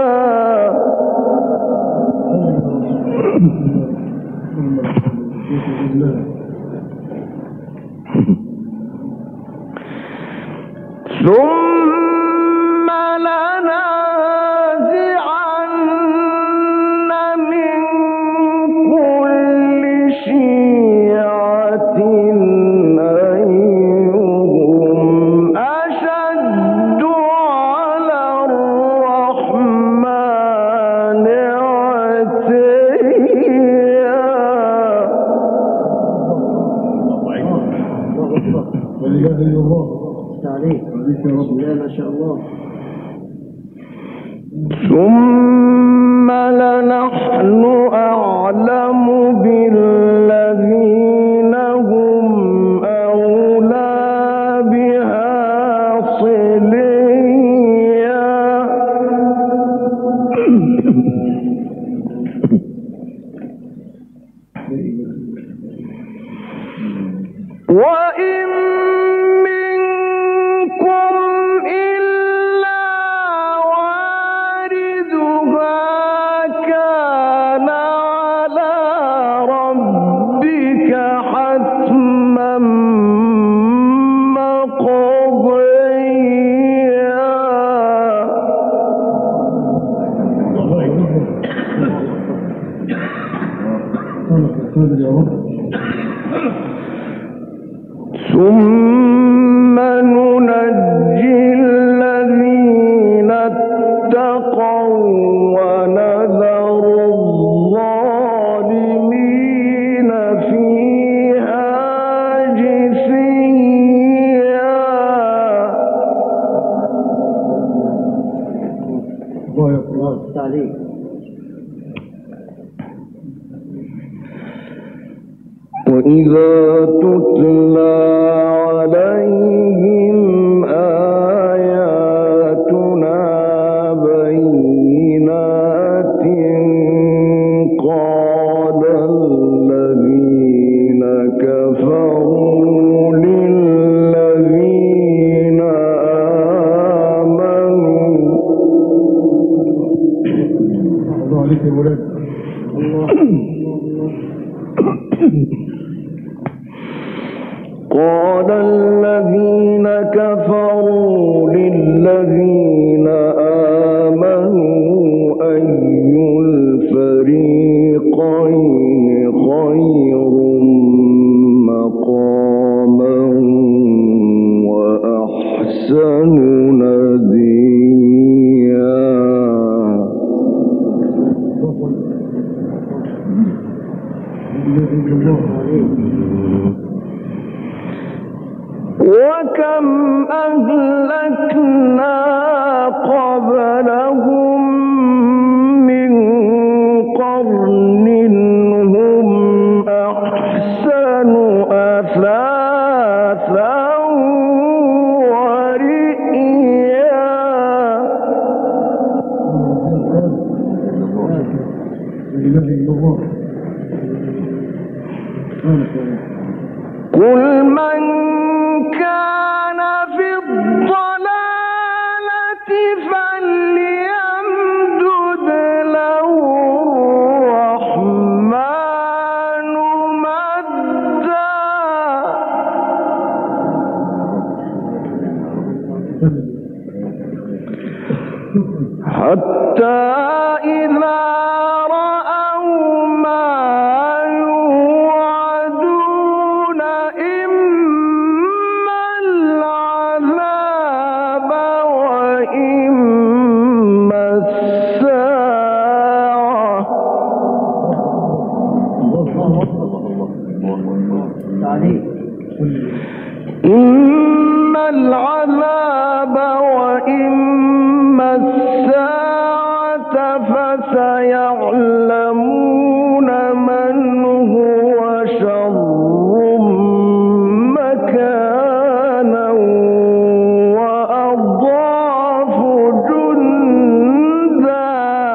ثم لنازعن من كل شيعة أيهم أشد على الرحمن عتيا ثم لنحن أعلم بالذين هم أولى بها صليا وإن منكم إلا واردها كان على ربك حتما ثم ننجي الذين اتقوا ونذر الظالمين فيها جثيا. وإذا تتلى عليهم آياتنا بينات قال الذين كفروا للذين آمنوا قال الذين كفروا للذين آمنوا أي الفريقين خير مقاما وأحسن نديا. وكم أهلكنا قبلهم من قرن هم أحسن أثاثا ورئيا. قل من كان في الضلالة فليمدد له الرحمن مدا حتى إذا رأوا ما يوعدون إما العذاب وإما الساعة إما العذاب وإما الساعة فسيعلمون من هو شر مكانا وأضعف جندا.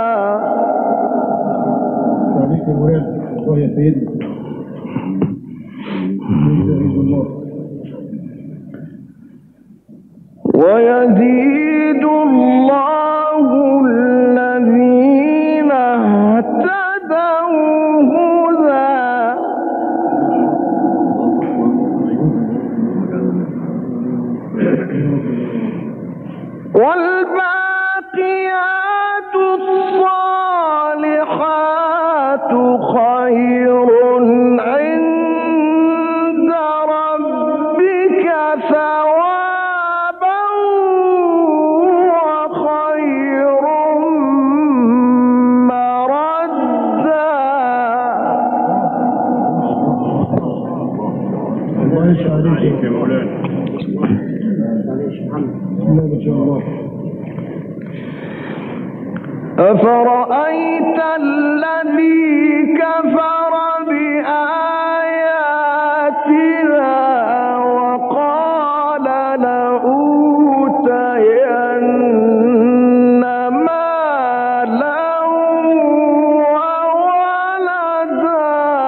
ويزيد الله الذين اهتدوا هدى والباقيات الصالحات خير عند ربك ثوابا وخير مردا. عليك يا مولانا. أفرأيت الذي كفر بآياتنا وقال لأوتين مالا وولدا.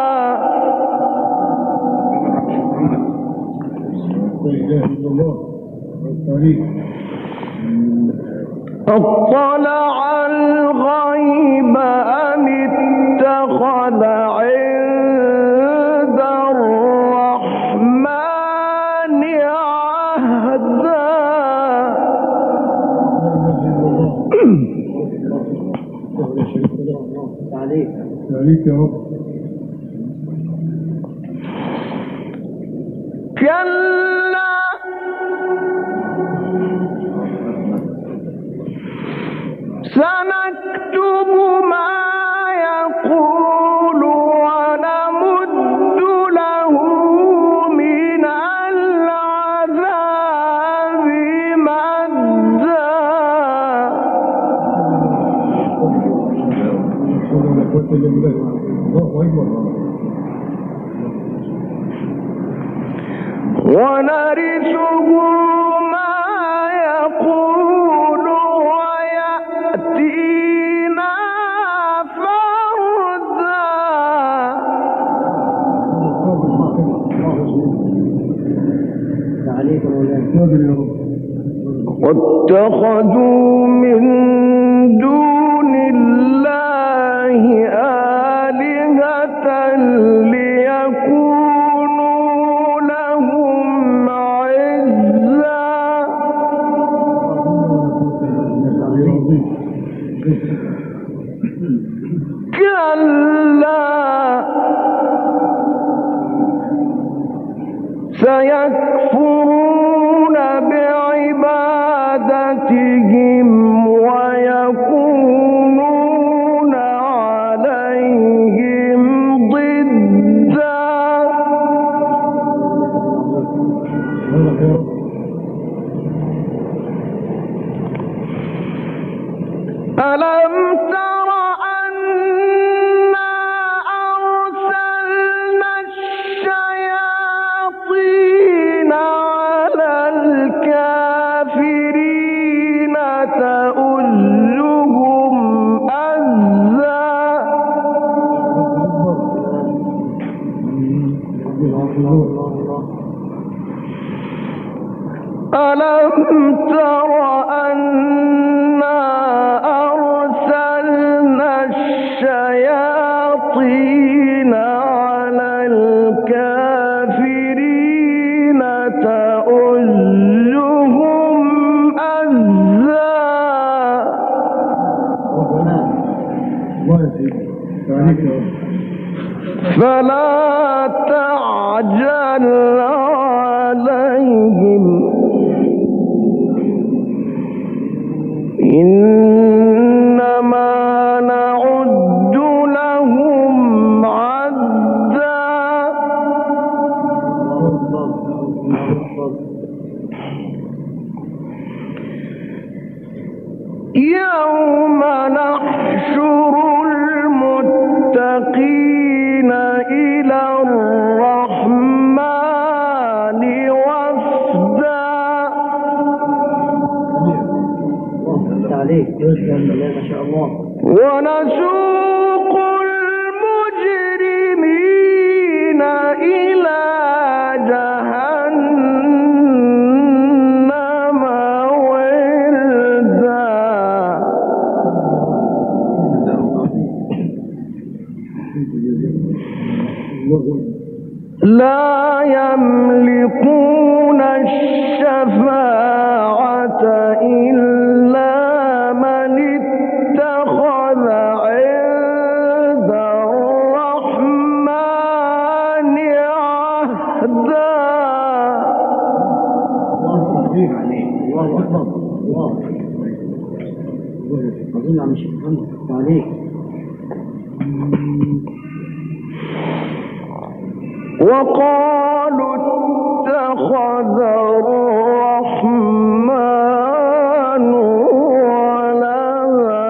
اطلع الغيب أم اتخذ عند الرحمن عهدا. عليك يا رب. كلا سنكتب ما يقول ونمد له من العذاب مدا ونرثه ما يقول ويأتينا فردا واتخذوا من دون الله آلهة ليكونوا لهم عزا كلا سيكفرون بعبادتهم ويكونون عليهم ضدا ألم تر أنا أرسلنا الشياطين على الكافرين تؤزهم أزا ألم تر أنا أرسلنا الشياطين على الكافرين تؤزهم أزا فلا تعجل عليهم إنما نعد لهم عدا يوم نحشر المتقين إلى الرحمن وفدا ونسوق المجرمين إلى جهنم وردا لا يملكون الشفاعة إلا من اتخذ عند الرحمن عهدا الله أكبر الله أظن عم الشيخ محمد عليك وقالوا اتخذ الرحمن ولدا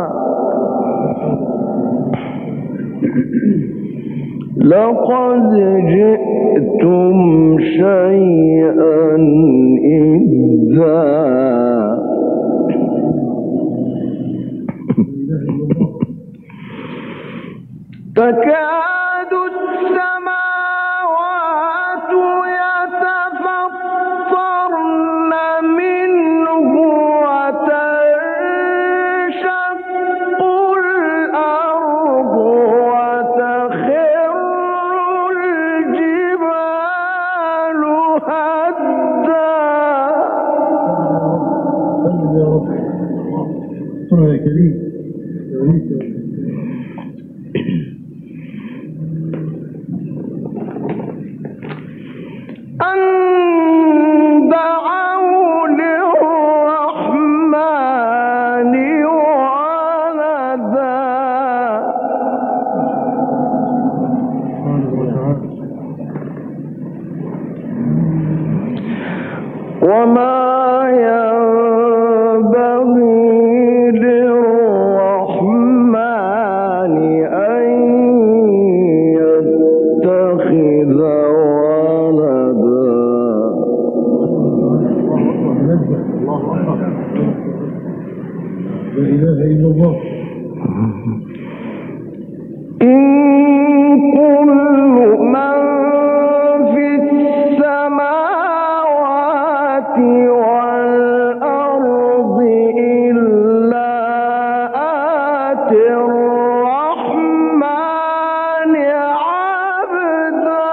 لقد جئتم شيئا إدا تكاد السماوات يتفطرن منه وتنشق الأرض وتخر الجبال هدا يا كريم أن دعوا للرحمن ولدا وما ينبغي للرحمن أن يتخذ ولدا. لا إله إلا الله. إن كل من في السماوات والأرض إلا آتي الرحمن عبدا.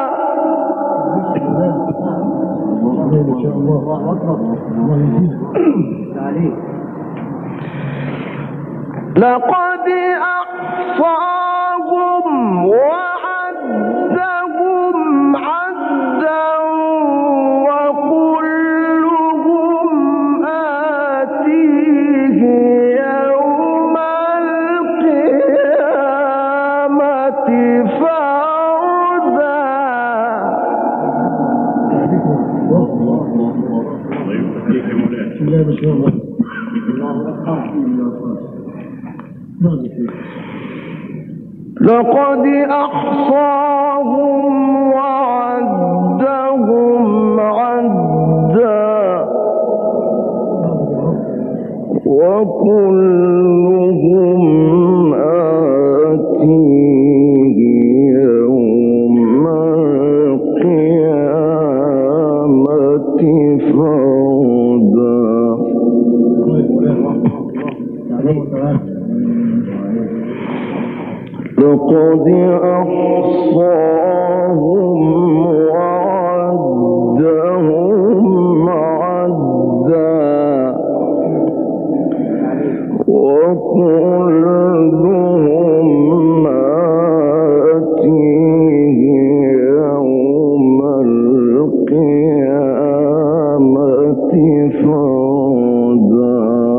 ما شاء الله. الله يزيد عليك. لقد أحصاهم وعدهم عدا وكلهم آتيه يوم القيامة فردا. بسم الله ما شاء الله. لقد أحصاهم وعدهم عدا وكلهم آتيه يوم القيامة فردا. لقد أحصاهم وعدهم عدا وكلهم آتيه يوم القيامة فردا.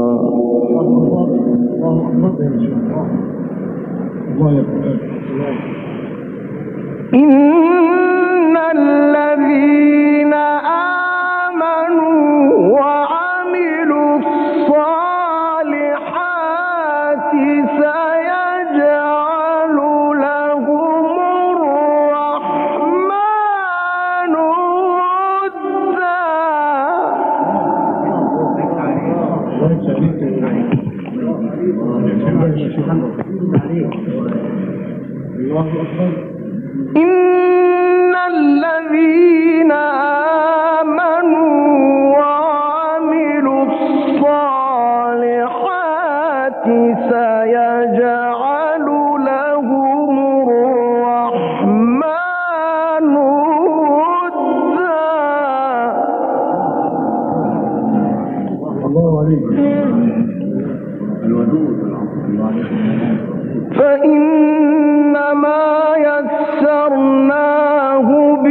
إن الذين آمنوا وعملوا الصالحات سيجعل لهم الرحمن ودا. إن الذين آمنوا وعملوا الصالحات سيجعل لهم الرحمن ودا. الله عليك. فإنما يسرناه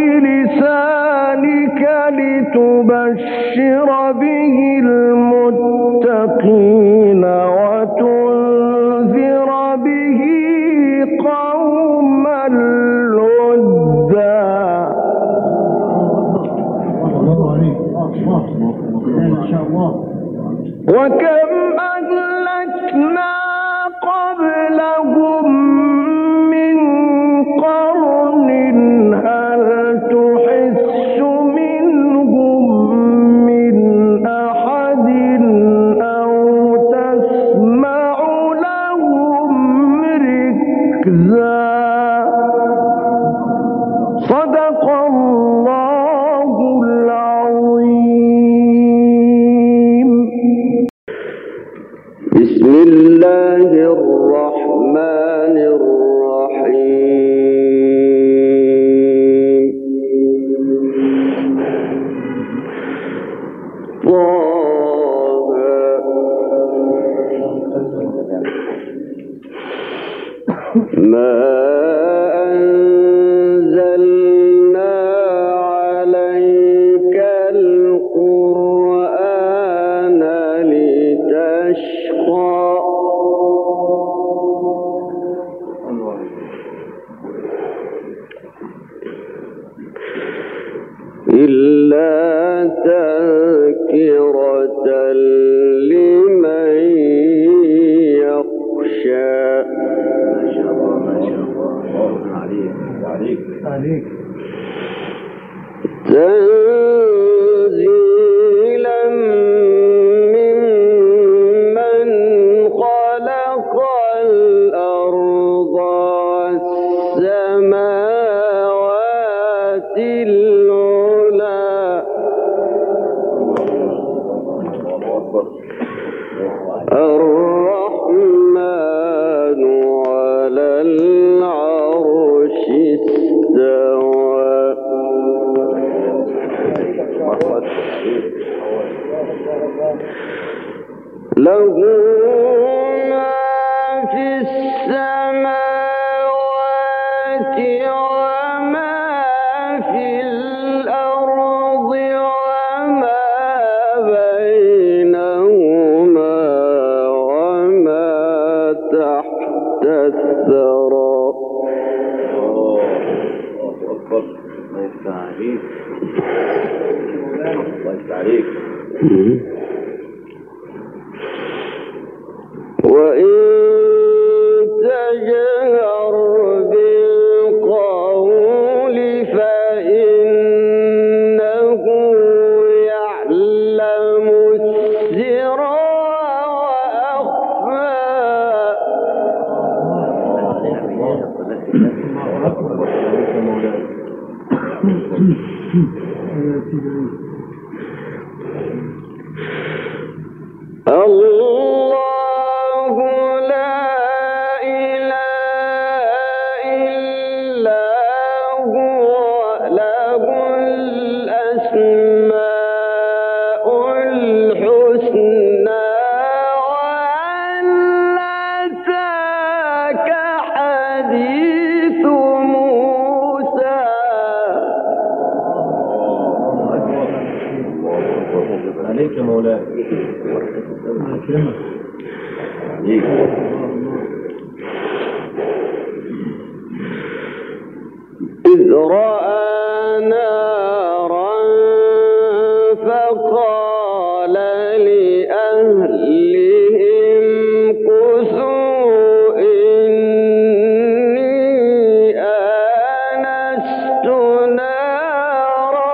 بلسانك لتبشر به المتقين وتنذر به قوما لدا. الله عليك. ما شاء الله. وكم أهلكنا قبلهم من قرن هل تحس منهم من أحد أو تسمع لهم ركزا. صدق الله العظيم. بسم الله الرحمن الرحيم. ما أنزلنا عليك إلا تذكرة لمن يخشى تنزيلا ممن خلق الأرض والسماوات العلى الرحمن على العرش استوى له ما في السماوات وما في الأرض وما بينهما وما تحت الثرى وإن تجهر بالقول فإنه يعلم السر الله لا إله إلا هو له الأسماء الحسنى وهل أتاك حديث موسى عليك يا مولاي إذ رأى نارا فقال لأهلهم كثوا إني آنست نارا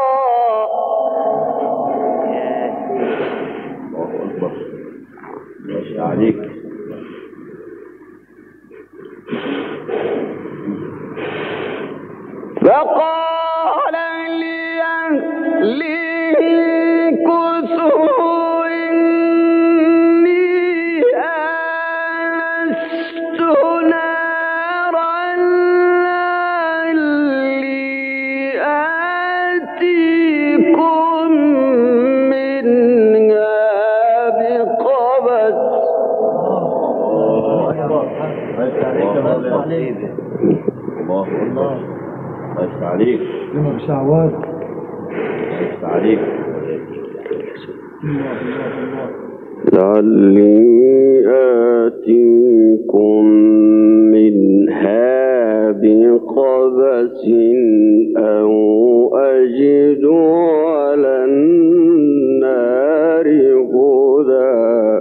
عليك فقال لأهله كثوا إني آنست نارا لعلي آتيكم منها بقبس الله عليك لما بشعوات عليك لعلي آتيكم منها بقبس أو أجد على النار هدى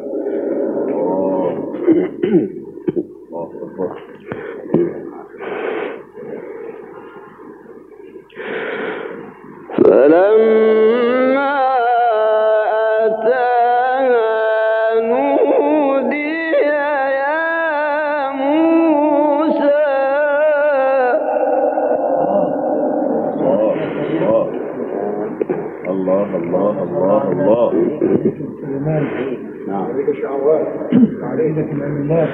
فلما أتاها نودي يا موسى الله الله الله الله سليمان نعم عليك شعوات عليك من الله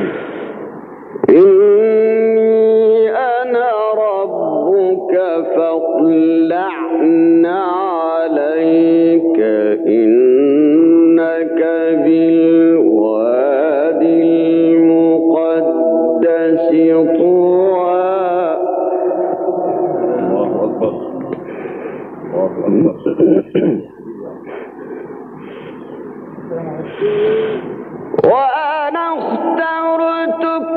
إني أنا ربك فاطلع عليك إنك بالوادي المقدس طوى الله أكبر الله أكبر وأنا اخترتك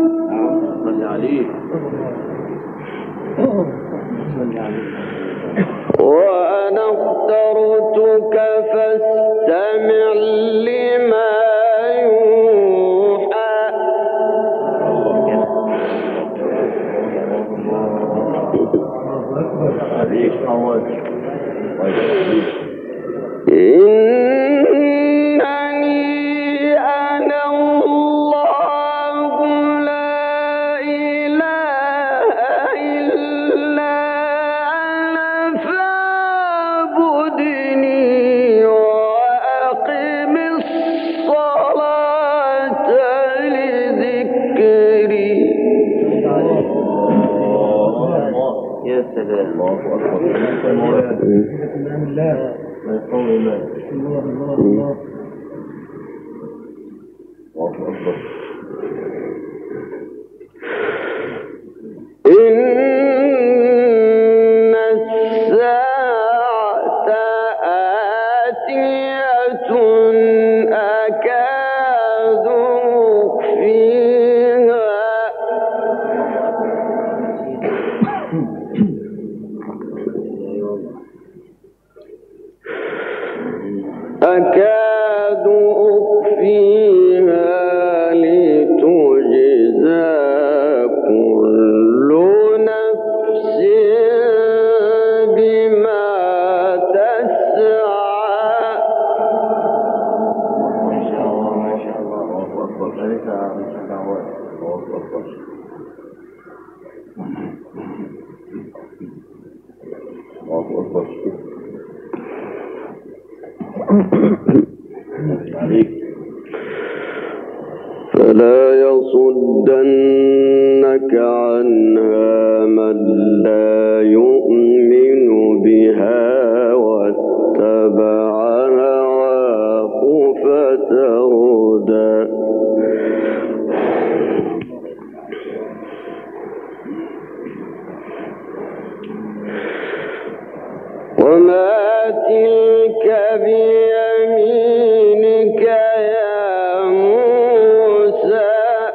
صل عليه صل عليه وأنا اخترتك فاستمع لما يوحى إنني أنا الله لا إله إلا أنا فاعبدني وأقم الصلاة لذكري. يا سلام. الله أكبر. نعم الله. الله الله الله. الله أكبر. إن الساعة آتية أكاد أخفيها لتجزى كل نفس بما تسعى. ما شاء الله ما شاء الله. الله أكبر. ذلك دعوات. الله أكبر. الله أكبر. فلا يصدنك عنها من لا يؤمن بها واتبع هواه فتردى. وما تلك بيمينك يا موسى.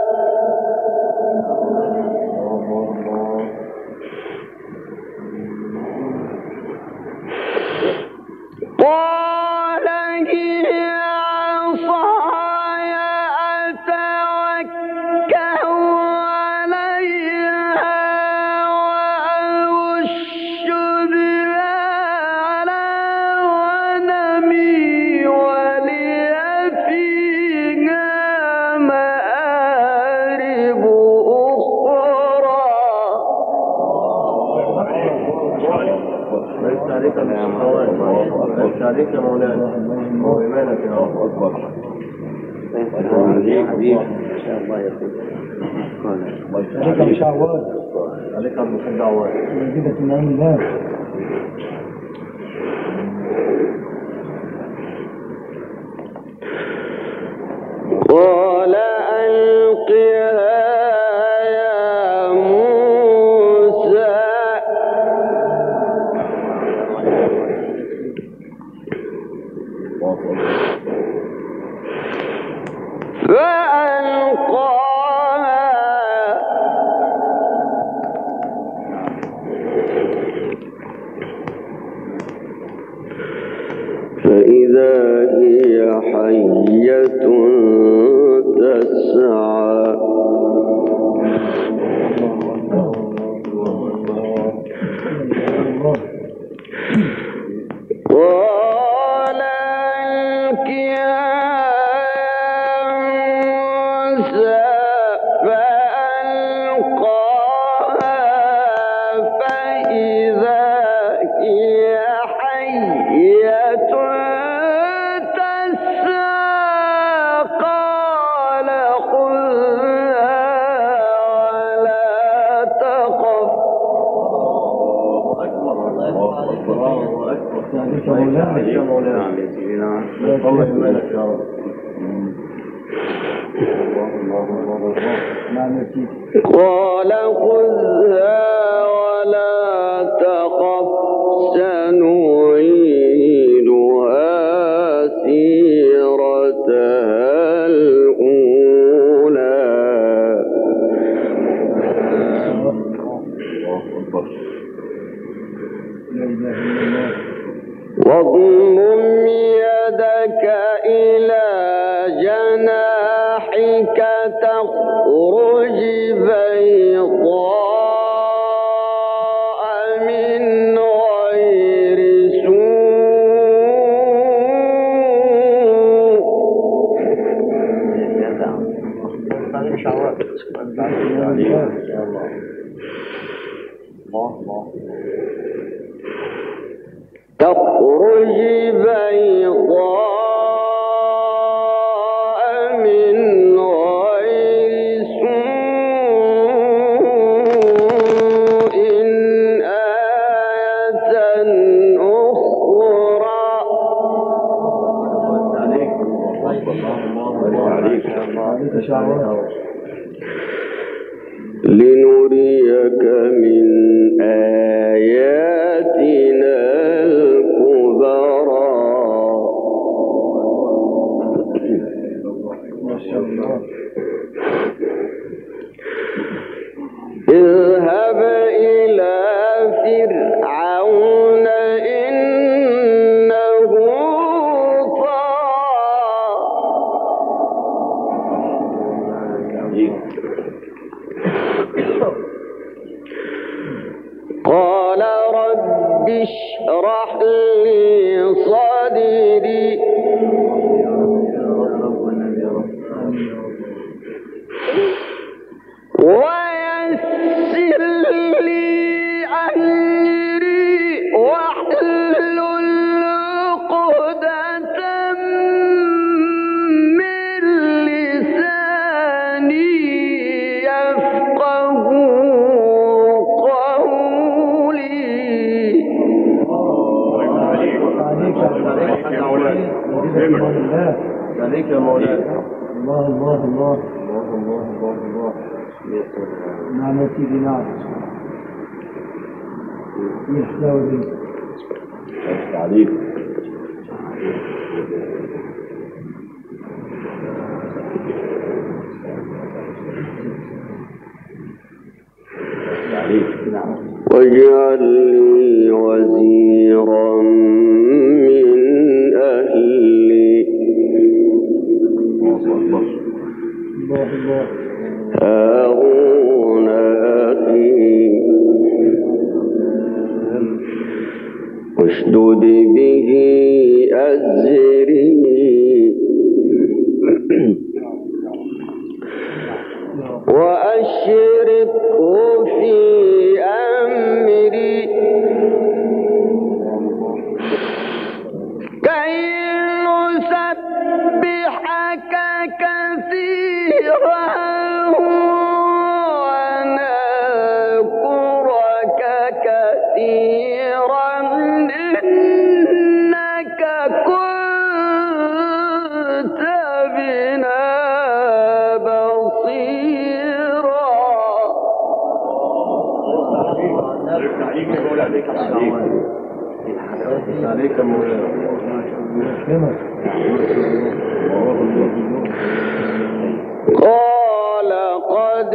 قال هي عصاي أتوكأ عليها وأهش بها على غنمي ولي فيها مآرب أخرى. ليس عليك الشهوات. ليس عليك مولانا وإيمانك. الله أكبر. عليك إن شاء الله يا عليك مشاوات. عليك المشدعوات. مجدة نعم الله. قال ألقها يا موسى. فألقاها فإذا هي حية تسعى. قال ألقها موسى فألقاها فإذا هي حية تسعى. قال خذها ولا تخف. يا مولانا الله يبارك يا رب. قال خذها ولا تخف سنعيدها سيرتها الأولى. واضمم يدك إلى جناحك تخرج بيضاء من غير تخرج بيضاء من غير سوء آية أخرى لنريك من آياتنا الكبرى. اذهب إلى فرعون إنه قال رب اشرح لي صدري ويسر لي أمري واحلل عقدة من لساني يفقه عليك يا مولانا. الله الله الله الله الله الله. نعم يا سيدي نعم. ايه الحلاوة دي؟ عليك. واجعل لي وزيرا من أهلي الله الله. هارون أخي واشدد به أزري وأشركه في أمري كي نسبحك كثيرا ونذكرك كثيرا إنك كنت بنا بصيرا. عليك مولانا. قال قد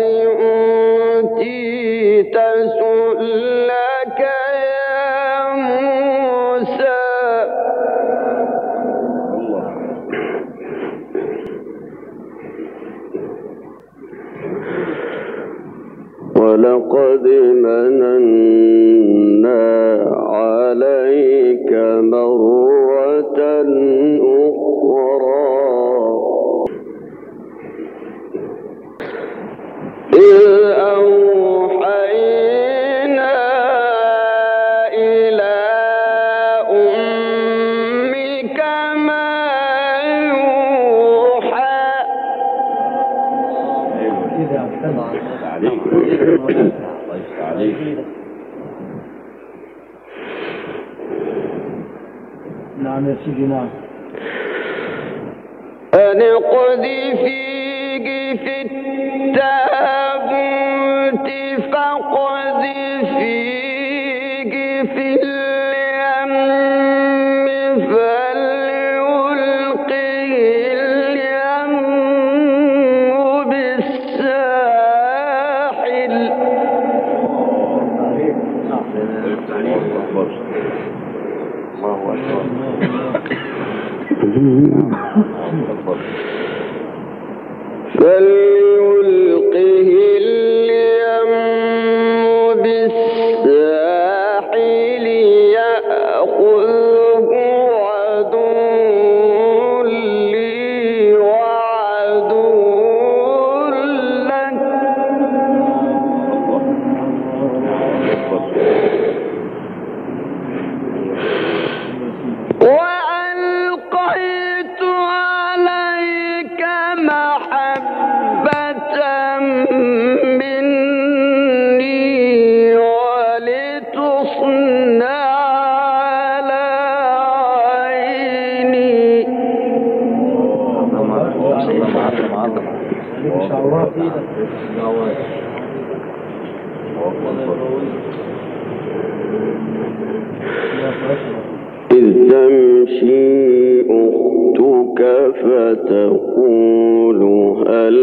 أوتيت سؤلك يا موسى ولقد مننا عليك مرة أخرى إذ أوحينا إلى أمك ما يوحى. نعم يا سيدي نعم. أن اقذفيه في التابوت فاقذفيه في اليم فليلقه اليم بالساحل فليلقه اليم بالساحل يأخذه عدو لي وعدو لك وألقيت عليك محبة مني ولتصنع على عيني إذ تمشي أختك فتقول هل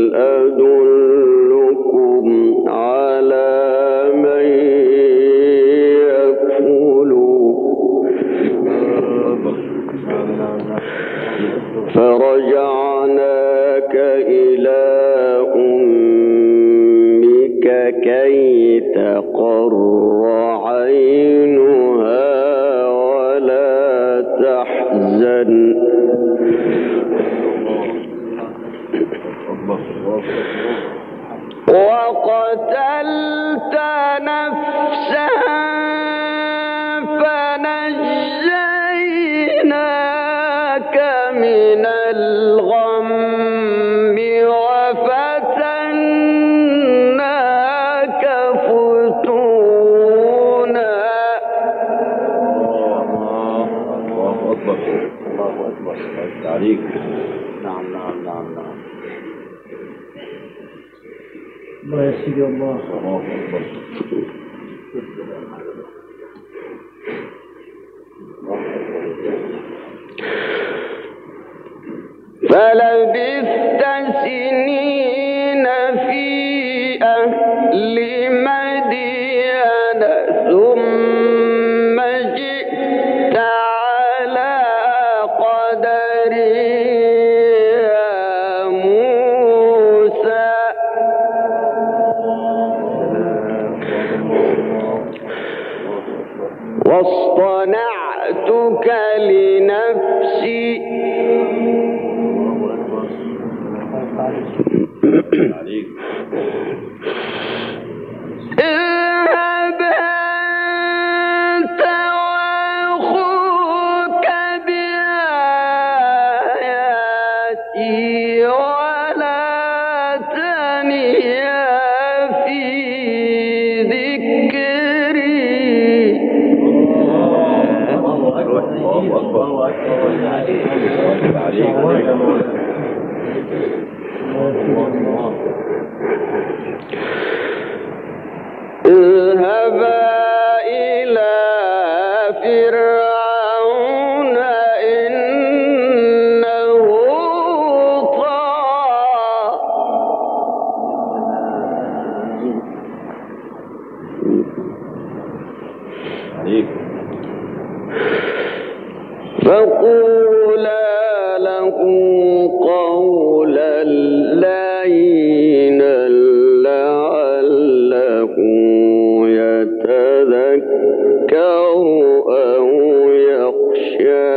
أدلكم على من يكفله فرجعناك إلى أمك كي تقر عينها ولا تحزن وقتلت نفسا فنجيناك من الغم وفتناك فتونا الله أكبر عليك. نعم. الله يسير الله. الله أكبر. فلبثت سنين في أهل مدين ثم جئت على قدري يا موسى واصطنعتك لنفسي عليك. اذهب أنت وأخوك بآياتي ولا تنيا في ذكري اذهبا إلى فرعون إنه طغى فقولا له قولا لينا لعله يتذكر أو يخشى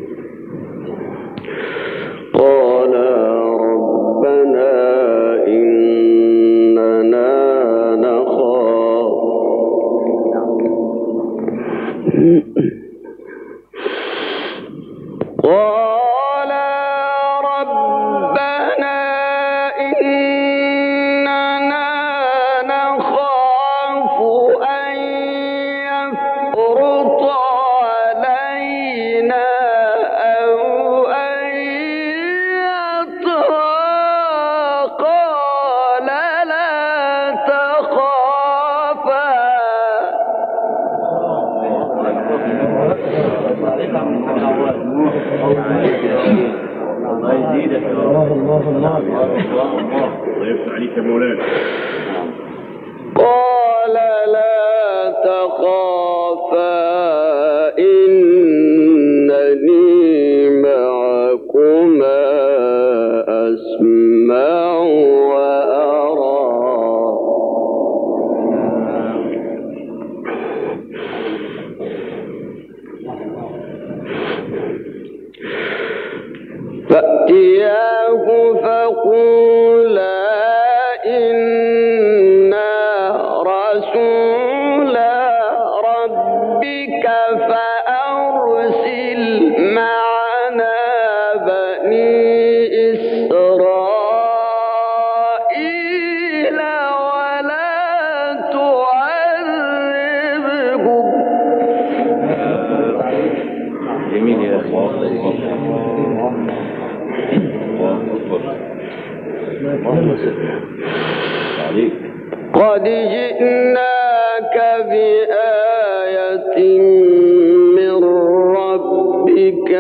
قال ربنا إن قال لا تخافا إنني معكما أسمع وأرى. فأتياه فقولا إنا رسول ربك فأرسل معنا بني إسرائيل ولا تعذبهم. جميل يا أخي. قد جئناك بآية من ربك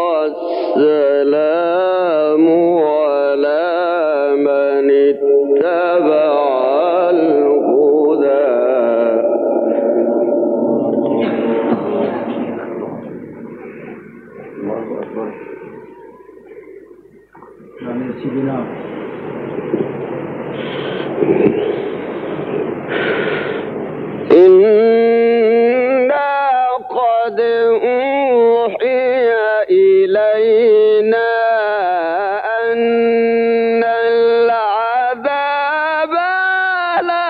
والسلام على من اتبع الهدى. إنا قد أوحي إلينا أن العذاب على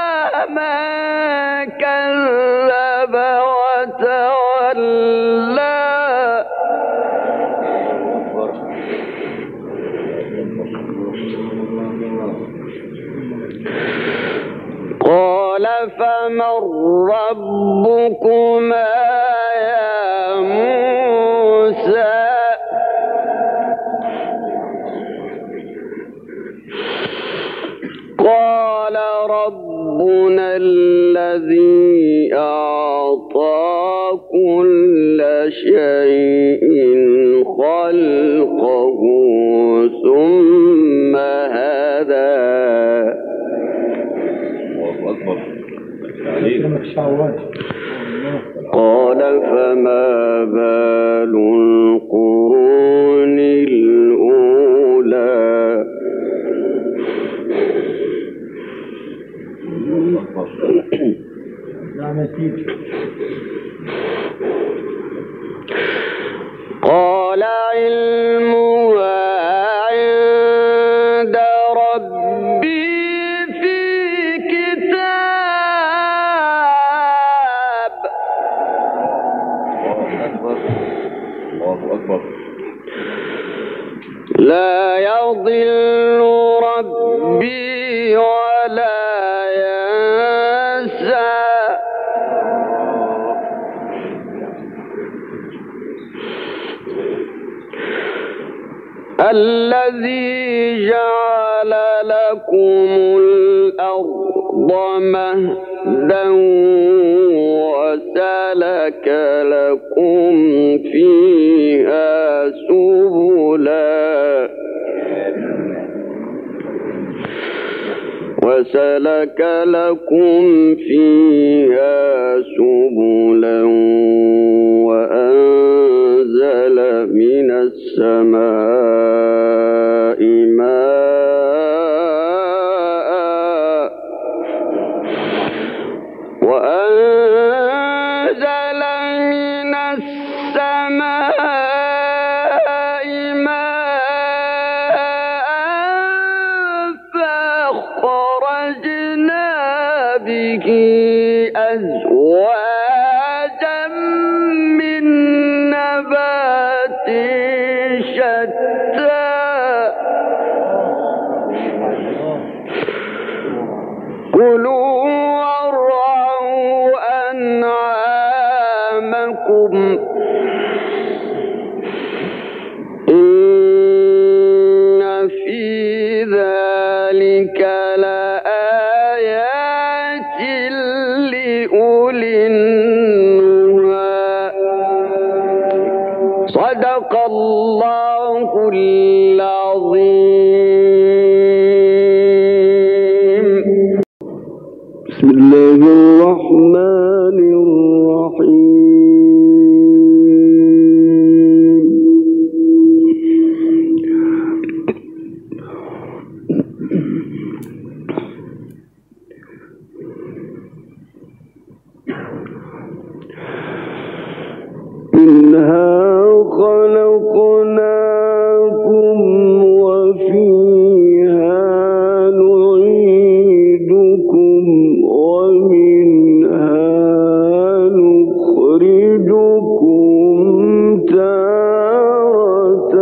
من كذب وتولى. قال فمن ربكما يا موسى؟ قال ربنا الذي أعطى كل شيء خلقه ثم هدى. قال فما بال القرون الأولى؟ قال علمها عند ربي في كتاب. الله أكبر. لا يضل ربي ولا ينسى. الذي جعل لكم الأرض مهدا وسلك لكم فيها سبلا وأنزل من السماء ماء فأخرجنا به أزواجا من نبات شتى. كلوا وارعوا أنعامكم إن في ذلك لآيات لأولي النهى. صدق الله العظيم. بسم الله الرحمن الرحيم. منها خلقناكم وفيها نعيدكم ومنها نخرجكم تارة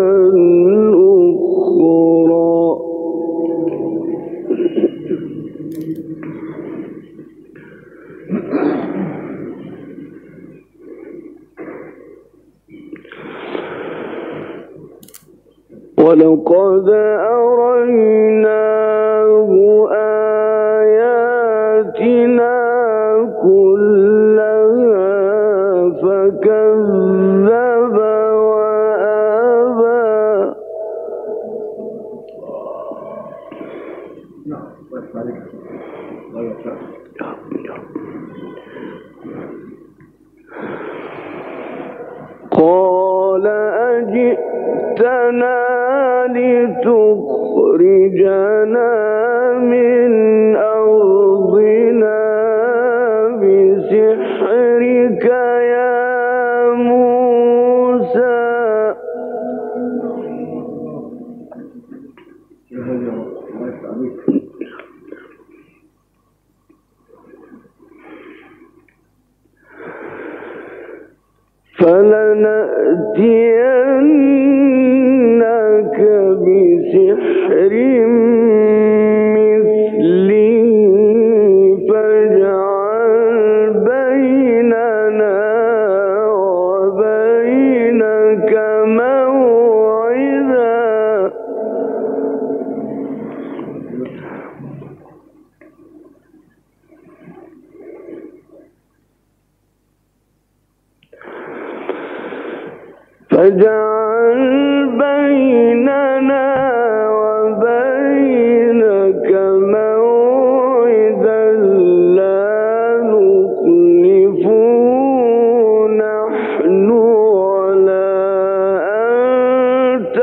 أخرى. ولقد أريناه آياتنا كلها فكذب وأبى. قال أجئتنا لتخرجنا من أرضنا بسحرك يا موسى. فلنأتينك بسحر مثله فاجعل بيننا وبينك موعدا. فاجعل بيننا وبينك موعدا لا نخلفه نحن ولا أنت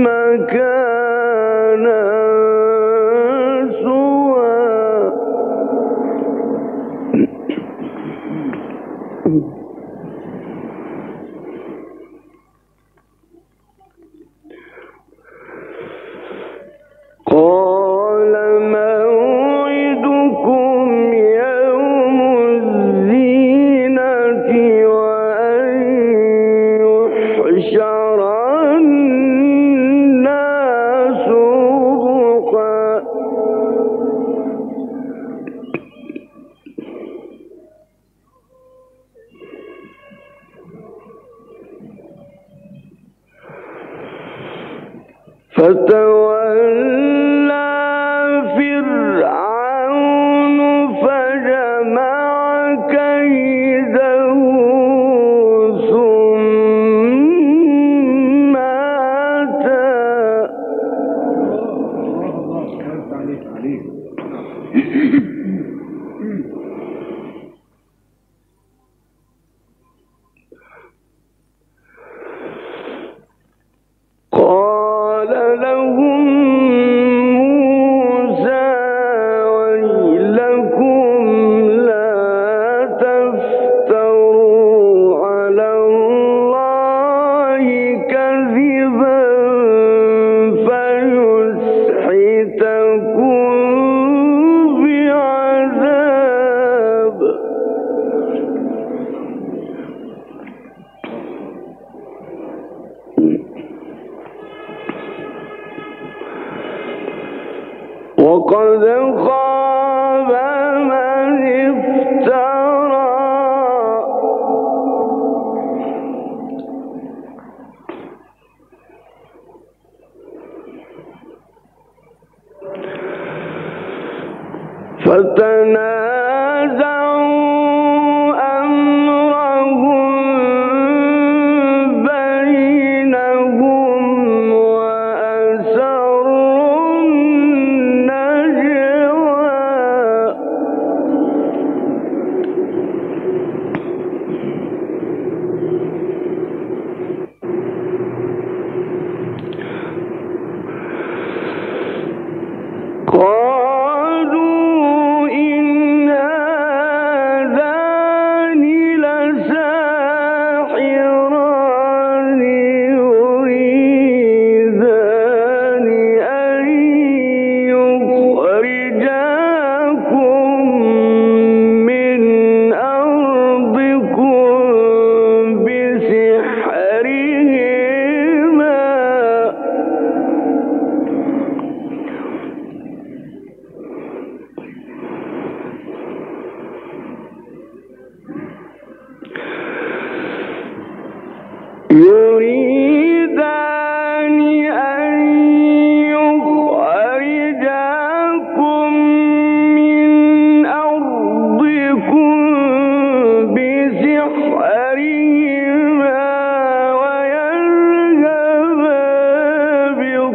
مكانا سوى. قال موعدكم يوم الزينة وأن يحشر الناس ضحى. فتولى فرعون فجمع كيده ثم أتى. قال لهم موسى ويلكم لا تفتروا على الله كذبا فيسحتكم بعذاب. وقد خاب من افترى. فتنازعوا أمرهم بينهم وأسروا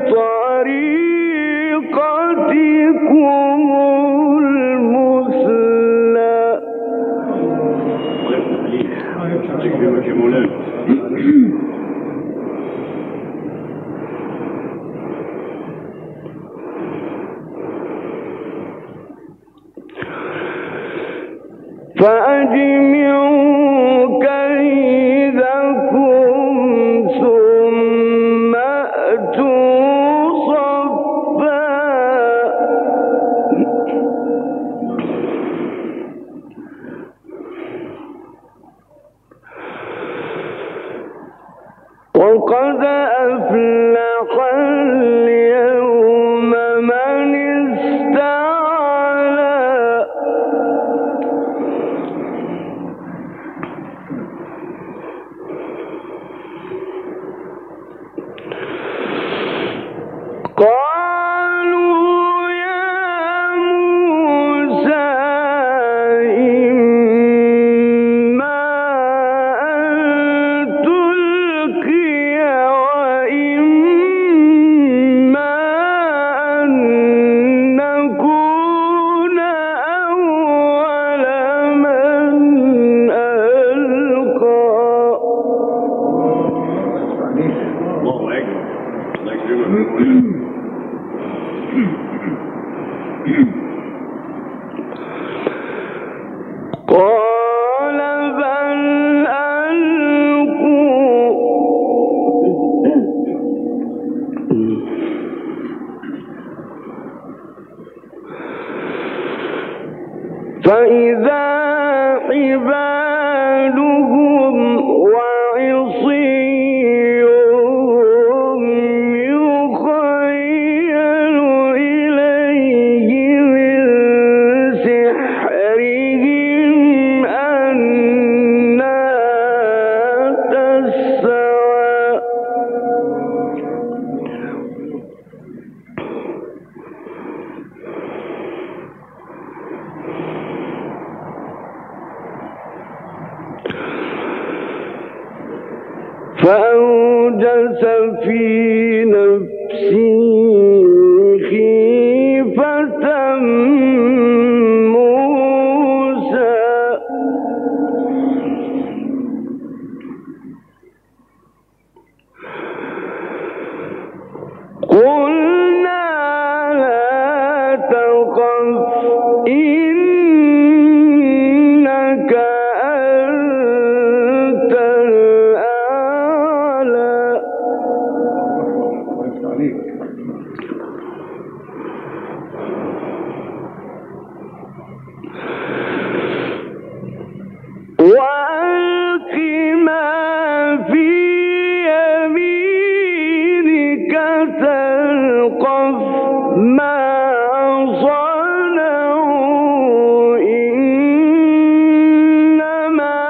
طريقتكم المثلى فأجمعوا كيدكم ثم أتوا صفا وقد أفلح اليوم من استعلى قالوا يا موسى إما أن تلقي وإما أن نكون أول من ألقى قال بل ألقوا فإذا حبالهم وعصيهم يخيل إليه من سحرهم أنها تسعى فأوجس في نفسه خيفة موسى قلنا لا تخف إنك أنت الأعلى وألق ما في يمينك تلقف ما صنعوا إنما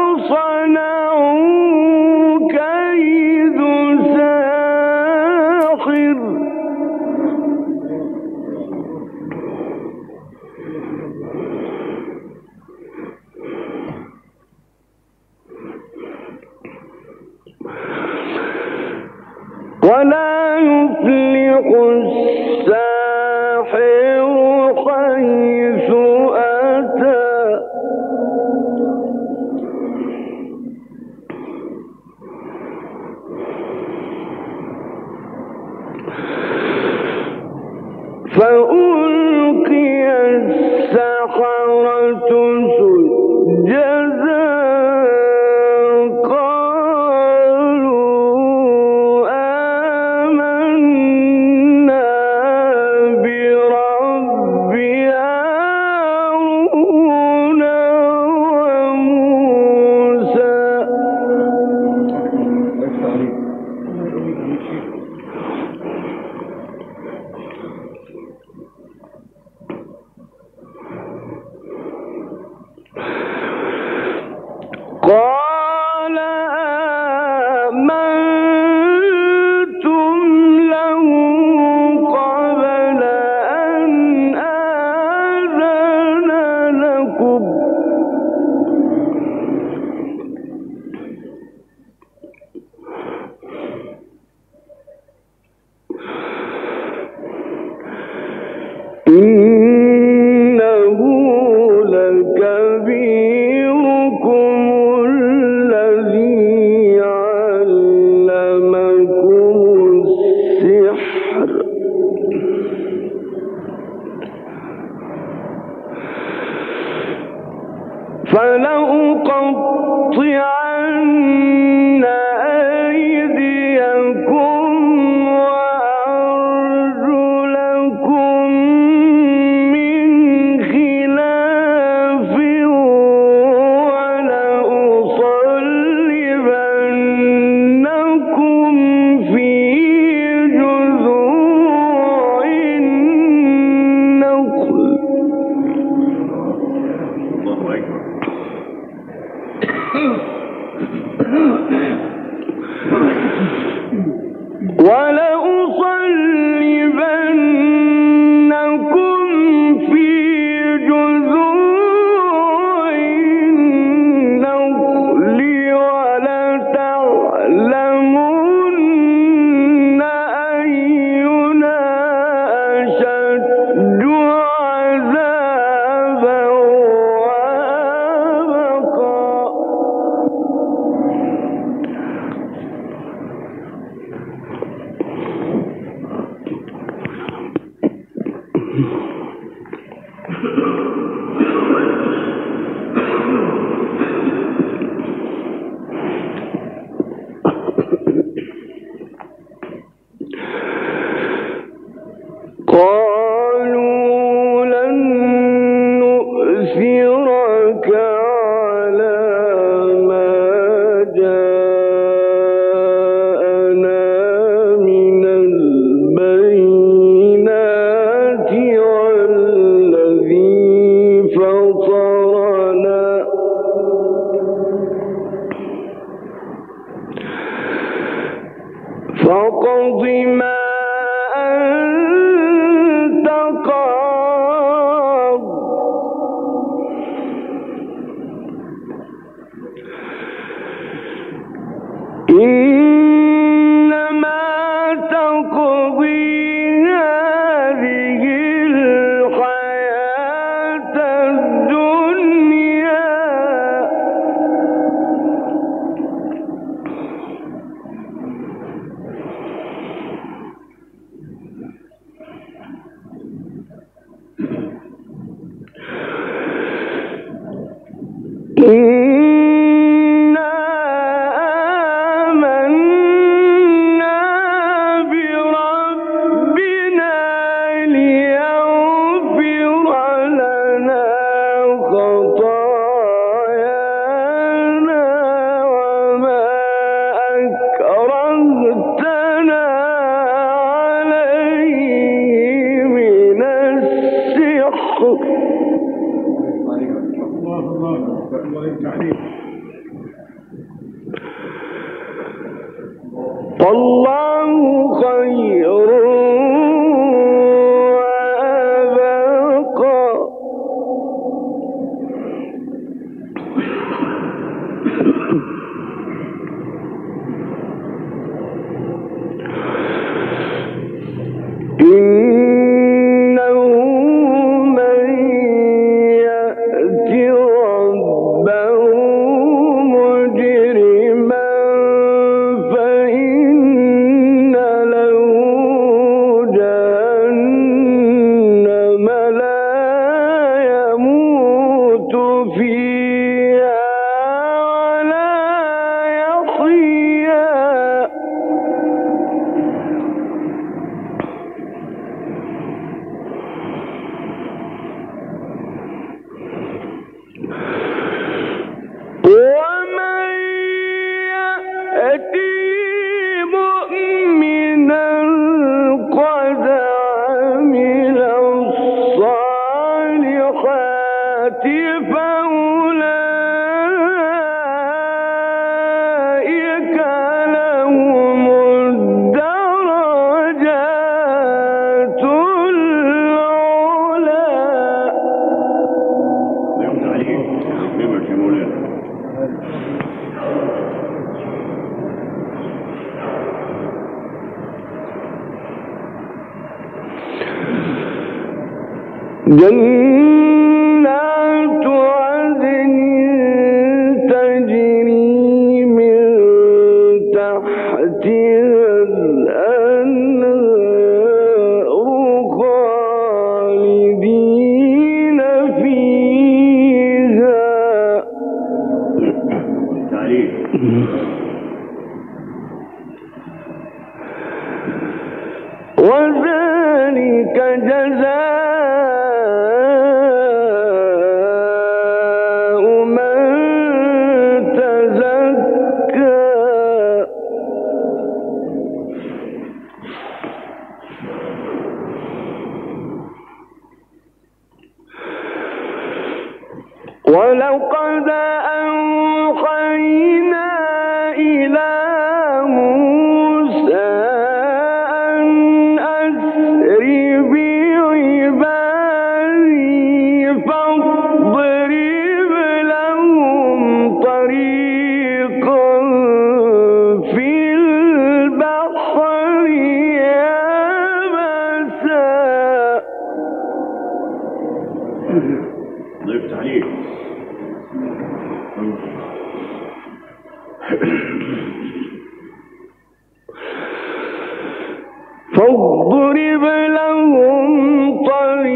صنعوا كيد ساحر ولا يفلح الساحر حيث أتى فألقي السحرة سجدا قالوا آمنا برب قالوا لن نؤثرك على ما جاءنا من البينات والذي فطرنا فاقض ما أنت قاض إنما تقضي هذه الحياة الدنيا إنا آمنا بربنا ليغفر لنا خطايانا وما أكرهتنا عليه من السحر والله خير وأبقى إنه من يأت ربه مجرما فإن له جهنم لا يموت فيها ولا يحيا ومن يأتي مؤمنا قد عمل الصالحات فأولئك لهم الدرجات العلى جنات عدن تجري من تحتها الأنهار خالدين فيها وذلك جزاء من تزكى ولقد أوحينا إلى موسى أن أسر بعبادي فاضرب لهم طريقا في البحر يابسا ضيف تعليق فاضرب لهم طريقا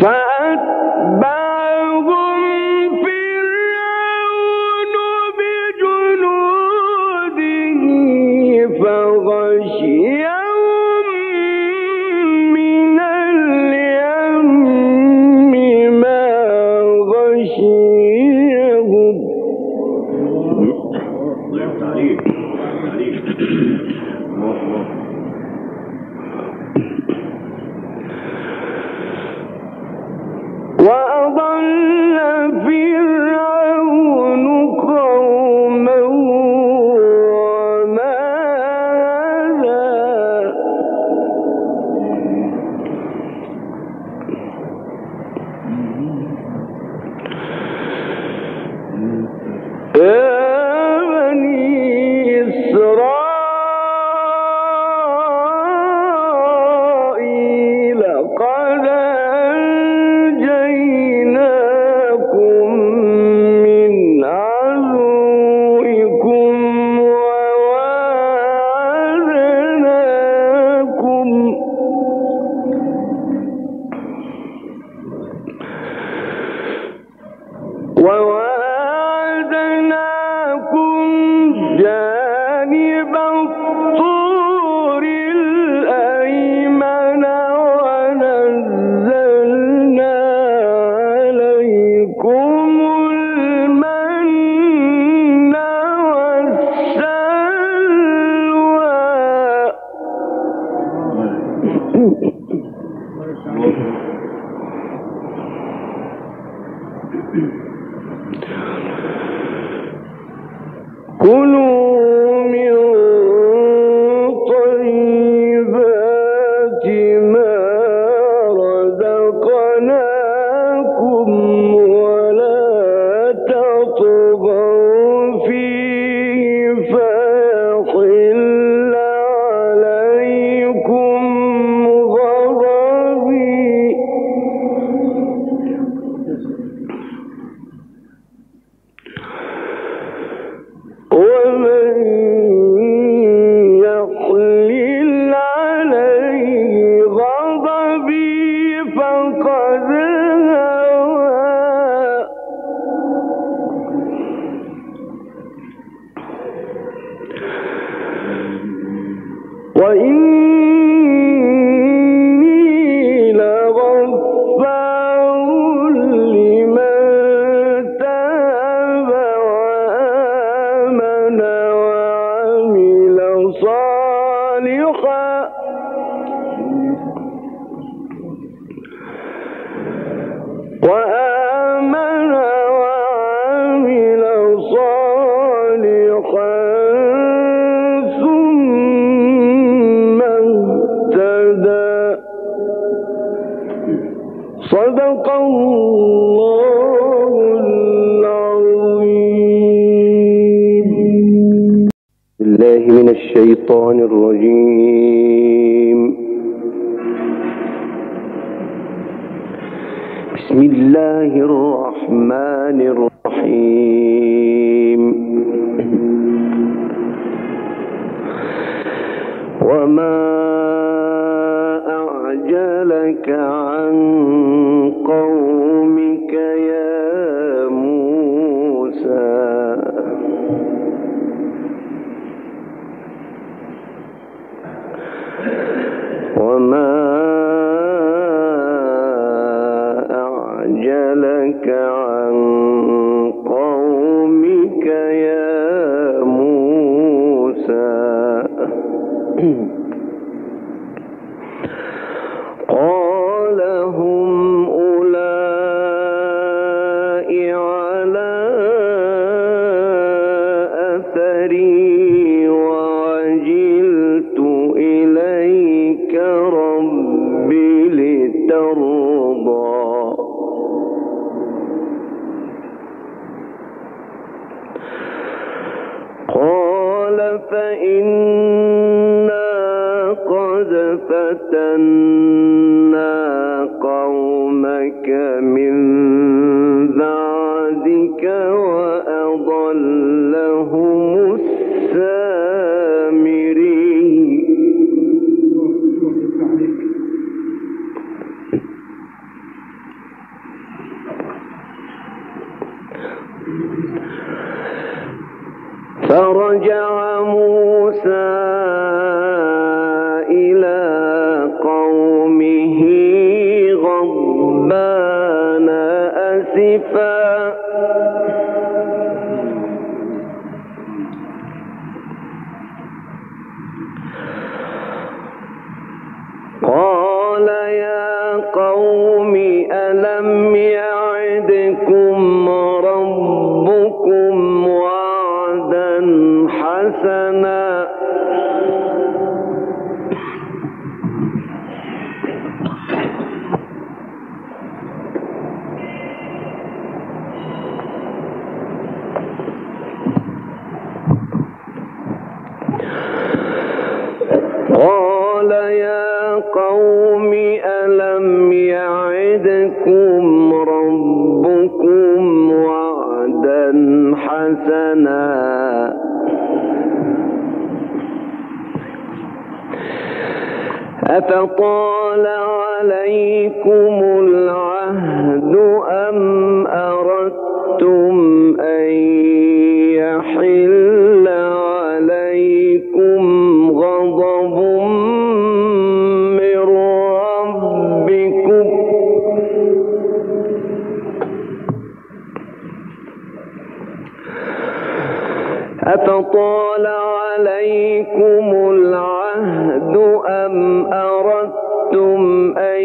من الشيطان الرجيم. بسم الله الرحمن الرحيم. وما أعجلك عن قومك يا موسى وما أعجلك عن قومك يا موسى قال هم أولئك على أثري وعجلت إليك ربي لترضى قال فإنا قد فتنا قومك من بعدك وأضلهم السامري فرجع موسى إلى قومه غضبان أسفا قال يا قوم ألم يعدكم ربكم وعدا حسنا قال يا قوم ألم يعدكم ربكم وعدا حسنا أفطال عليكم العهد أم أردتم أن يحل عليكم غضب من ربكم أفطال عليكم العهد أم أردتم أن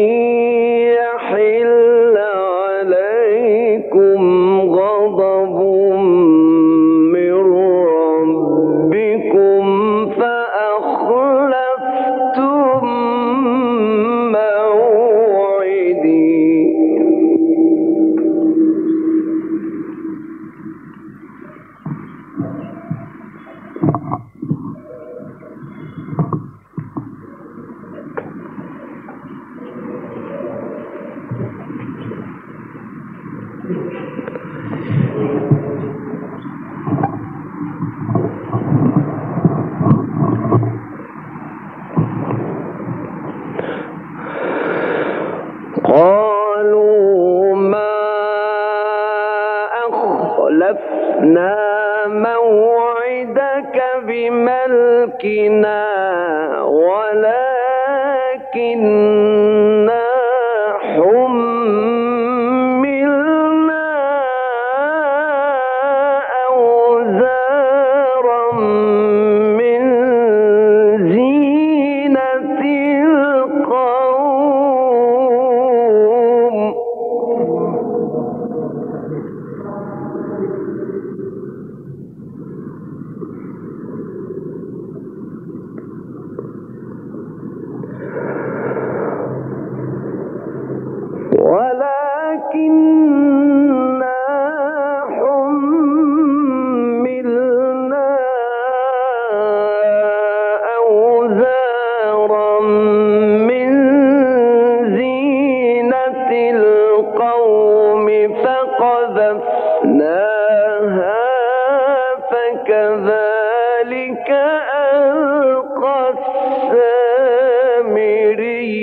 يحل عليكم غضب من ربكم فأخلفتم موعدي قالوا ما أخلفنا موعدك بملكنا ولكننا حملنا أوزارا من زينة القوم ولكننا حملنا أوزارا من زينة القوم فقذفناها فكذلك ألقى السامري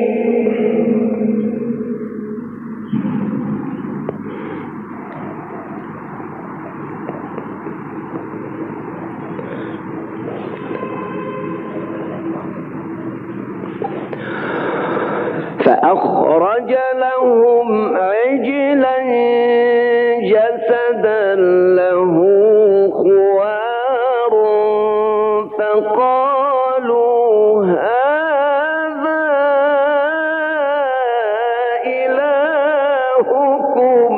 فأخرج لهم عجلا جسدا له خوار فقالوا هذا إلهكم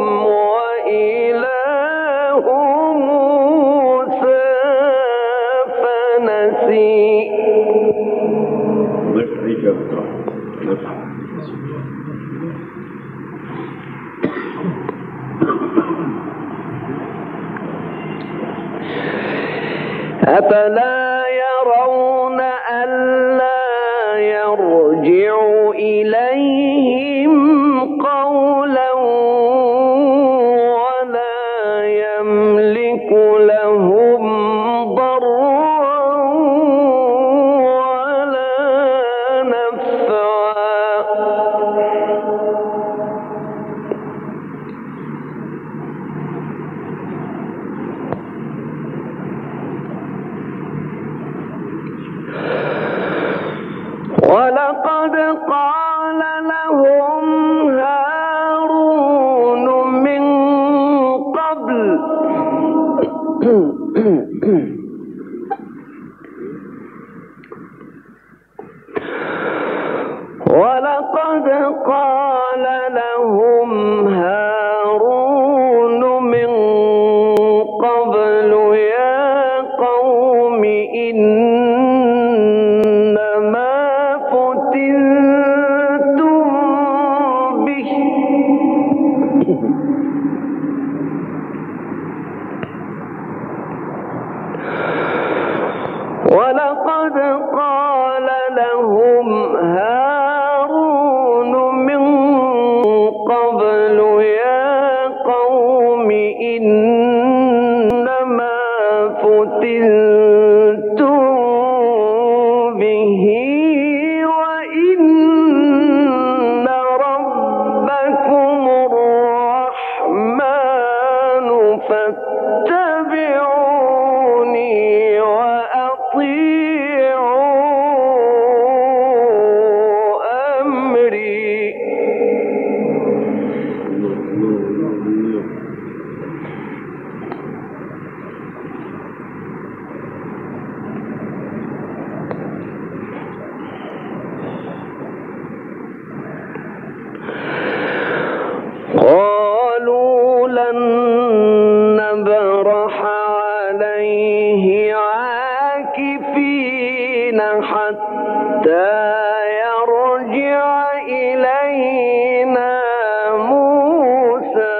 وإله موسى فنسي أفلا يرون ألا يرجع إليهم قولا ولا يملك لهم ضرا ولا نفعا ولقد قال لهم هارون من قبل يا قوم إنما فتنتم به ولقد قال لهم هارون من قبل يا قوم إنما فتنتم به وإن ربكم الرحمن فاتبعوني وأطيعوا أمري قالوا لن نبرح عليه عاكفين حتى يرجع إلينا موسى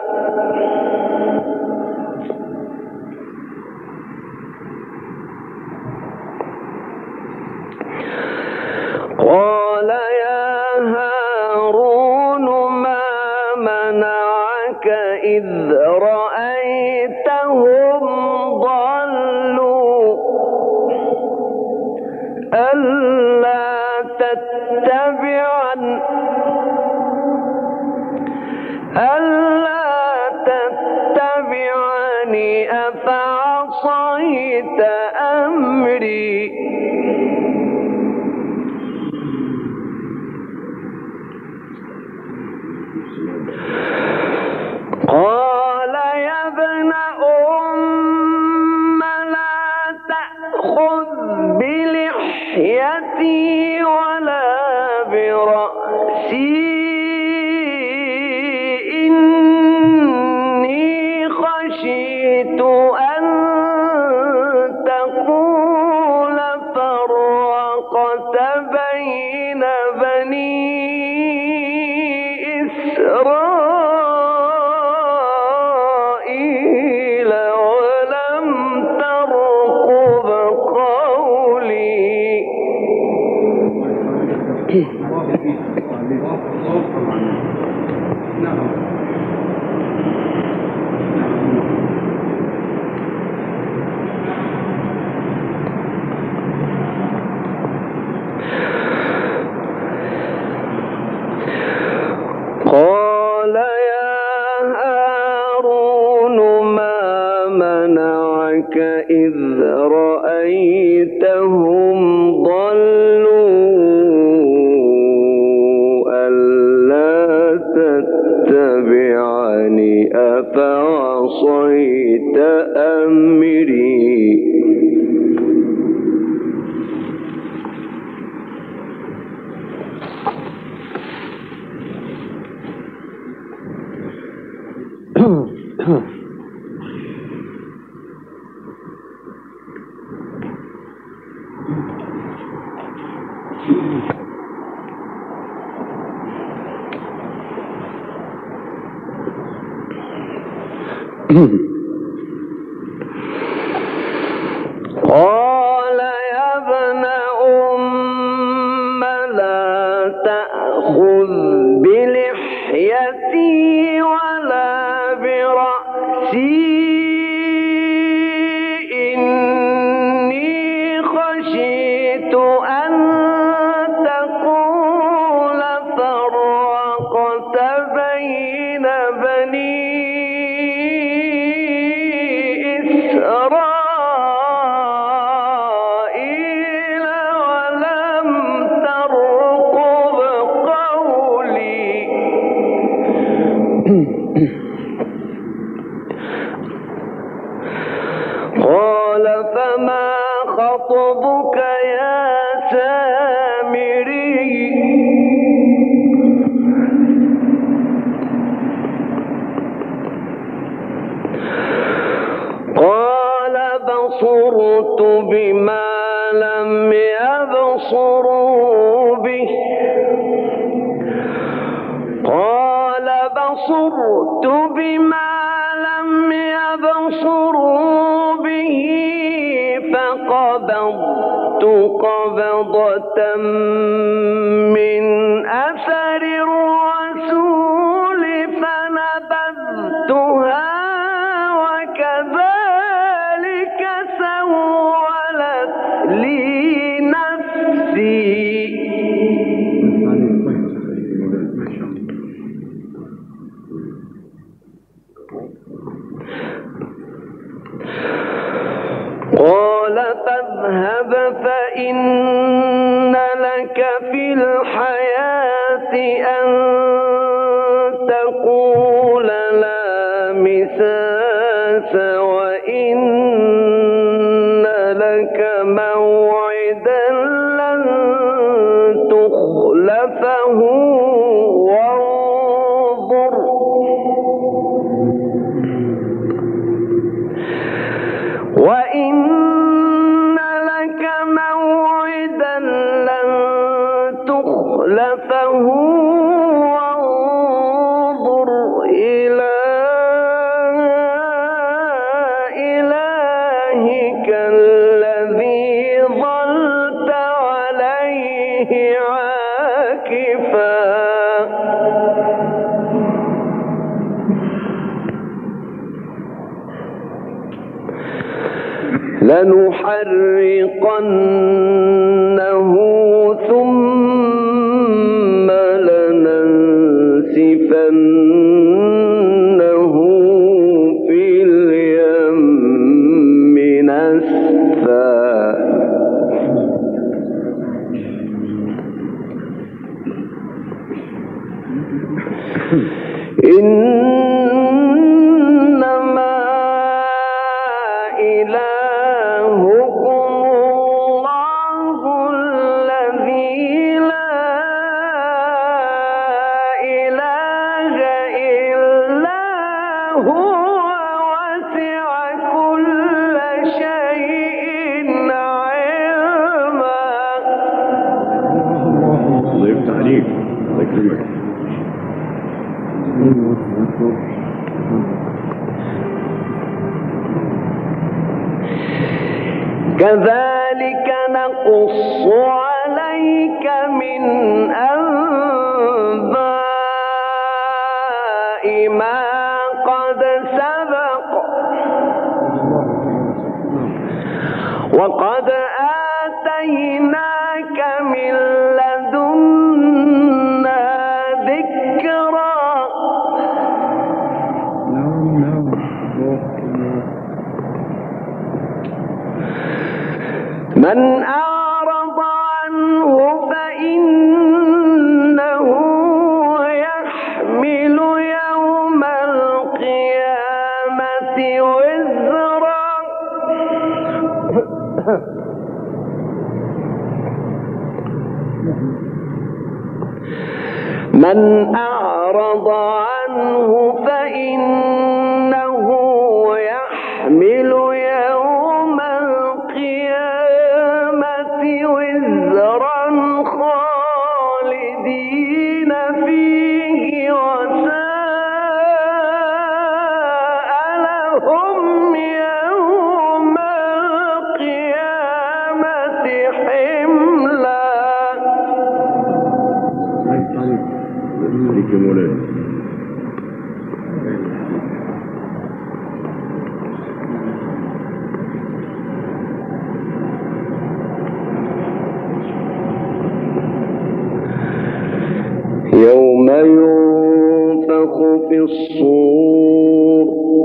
قال يا هارون ما منعك إذ رأيتهم ضلوا ألا تتبعني أفعصيت أمري قال يا ابن أم لا تأخذ بلحيتي ولا برأسي إني خشيت أن تقول فرقت بين بني إسرائيل ولم ترقب قولي قال يا هارون ما منعك إذ رأيتهم ضلوا ألا تتبعني أفعصيت أمري قال يا ابن أم لا تأخذ بلحيتي ولا برأسي إني خشيت أن تقول فرقت بين بني إسرائيل ولم ترقب قولي بما لم يبصروا به قال بصرت بما لم يبصروا به فقبضت قبضة من أثر الرسول فنبذتها وكذلك سولت لي نفسي قال فاذهب فإن لك في الحياة أن تقول لا مساس وإن لك موعدا لن تخلفه وانظر إلى إلهك الذي ظلت عليه عاكفا لنحرقنه ثم لننسفنه في اليم نسفا إنما إلهكم الله الذي لا إله إلا هو وسع كل شيء علما. الله يفتح عليك. الله يكرمك. كذلك نقص عليك من أنباء ما قد سبق وقد آتيناك من لدنا ذكرا من أعرض عنه فإنه يحمل يوم القيامة وزرا من أعرض عنه فإنه يحمل يوم القيامة وزرا خالدين فيه وساء لهم يوم القيامة حملا. عليك يا مولانا. يوم ينفخ في الصور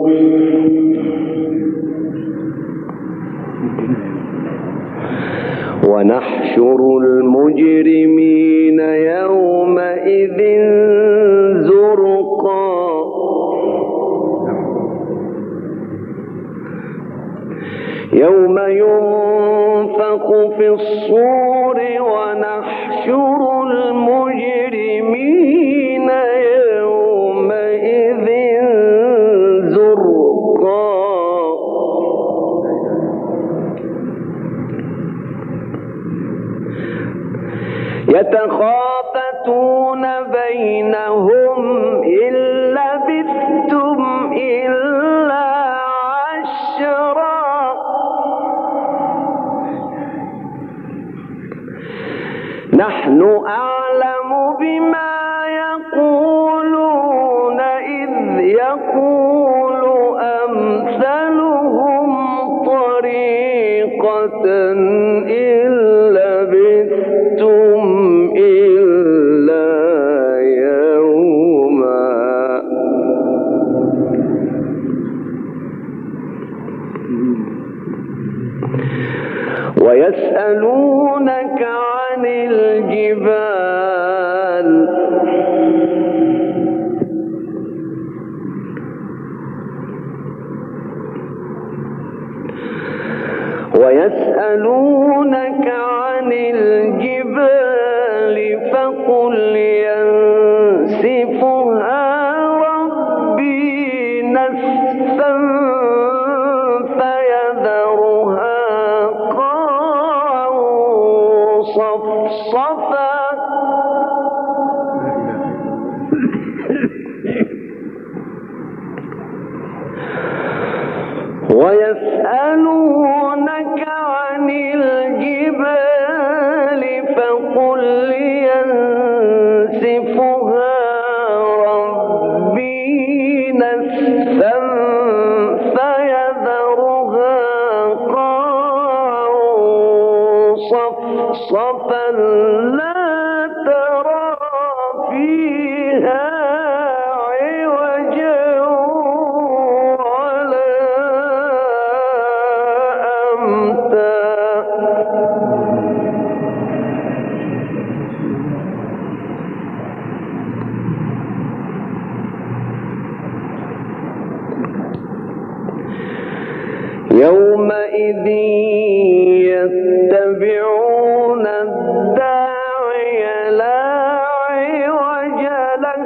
ونحشر المجرمين يومئذ زرقا يوم ينفخ في الصور ونحشر المجرمين يومئذ زرقا يتخافتون بينهم إن لبثتم إلا عشرا نحن أعلم بما يقولون إذ يقول أمثلهم طريقة إن لبثتم إلا يوما ويسألونك عن الجبال فقل ينسفها ربي نسفا فيذرها قاعا صفصفا ويسألونك عن الجبال فقل ينسفها ربي نسفا فيذرها قاعا صفصفا لا ترى فيها عوجا ولا أمتا يومئذ يتبعون الداعي لا عوج له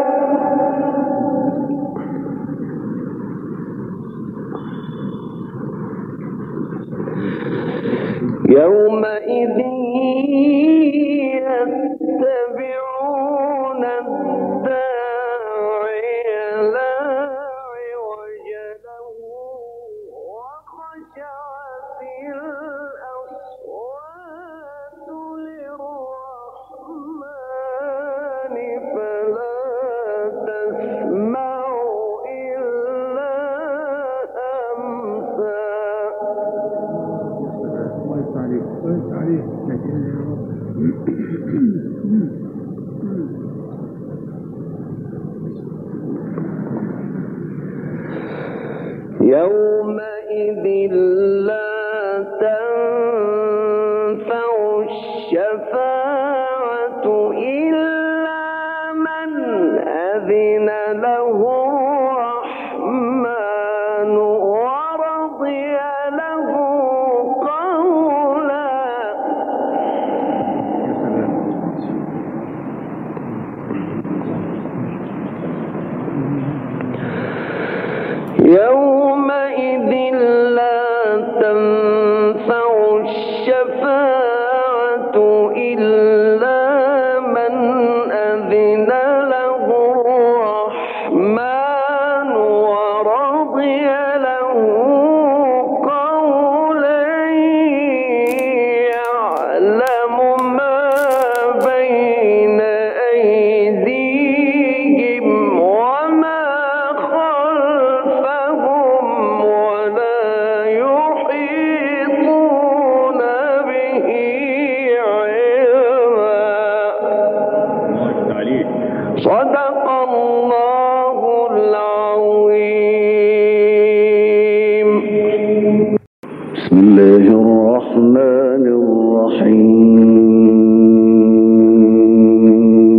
يومئذ يتبعون الداعي لا عوج له وخشعت الأصوات للرحمن فلا تسمع إلا همسا يومئذ لا تنفع الشفاعة إلا من أذن له الرحمن ورضي له قولا يومئذ لا تنفع الشفاعة إلا من أذن له الرحمن ورضي له قولا يعلم ما بين أيديهم وما خلفهم ولا يحيطون به علما صدق الله العظيم بسم الله الرحمن الرحيم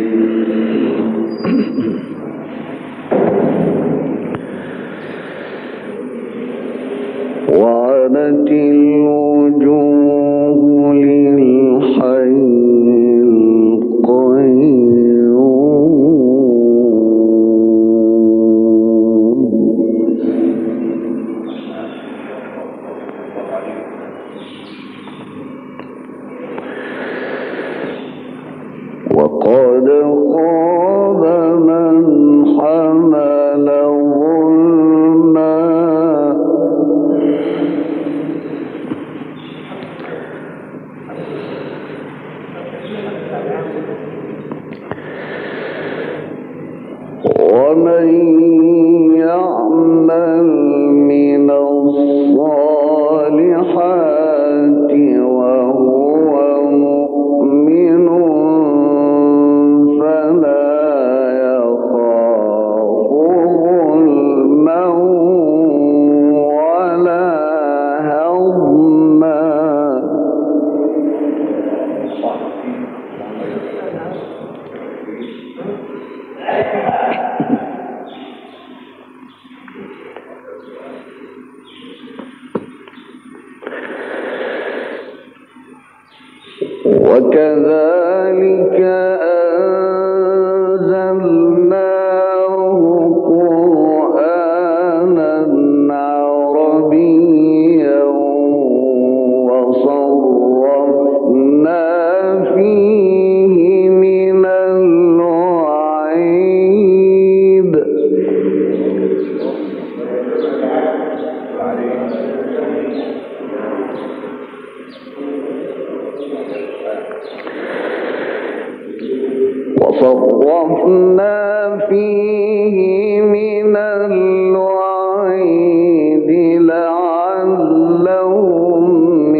وعنت الوجوه للحي القيوم ومن يعمل من الصالحات وهو مؤمن فلا يخاف ظلما ولا هضما. وكذلك أنزلناه قرآنا عربيا وصرفنا فيه من الوعيد لعلهم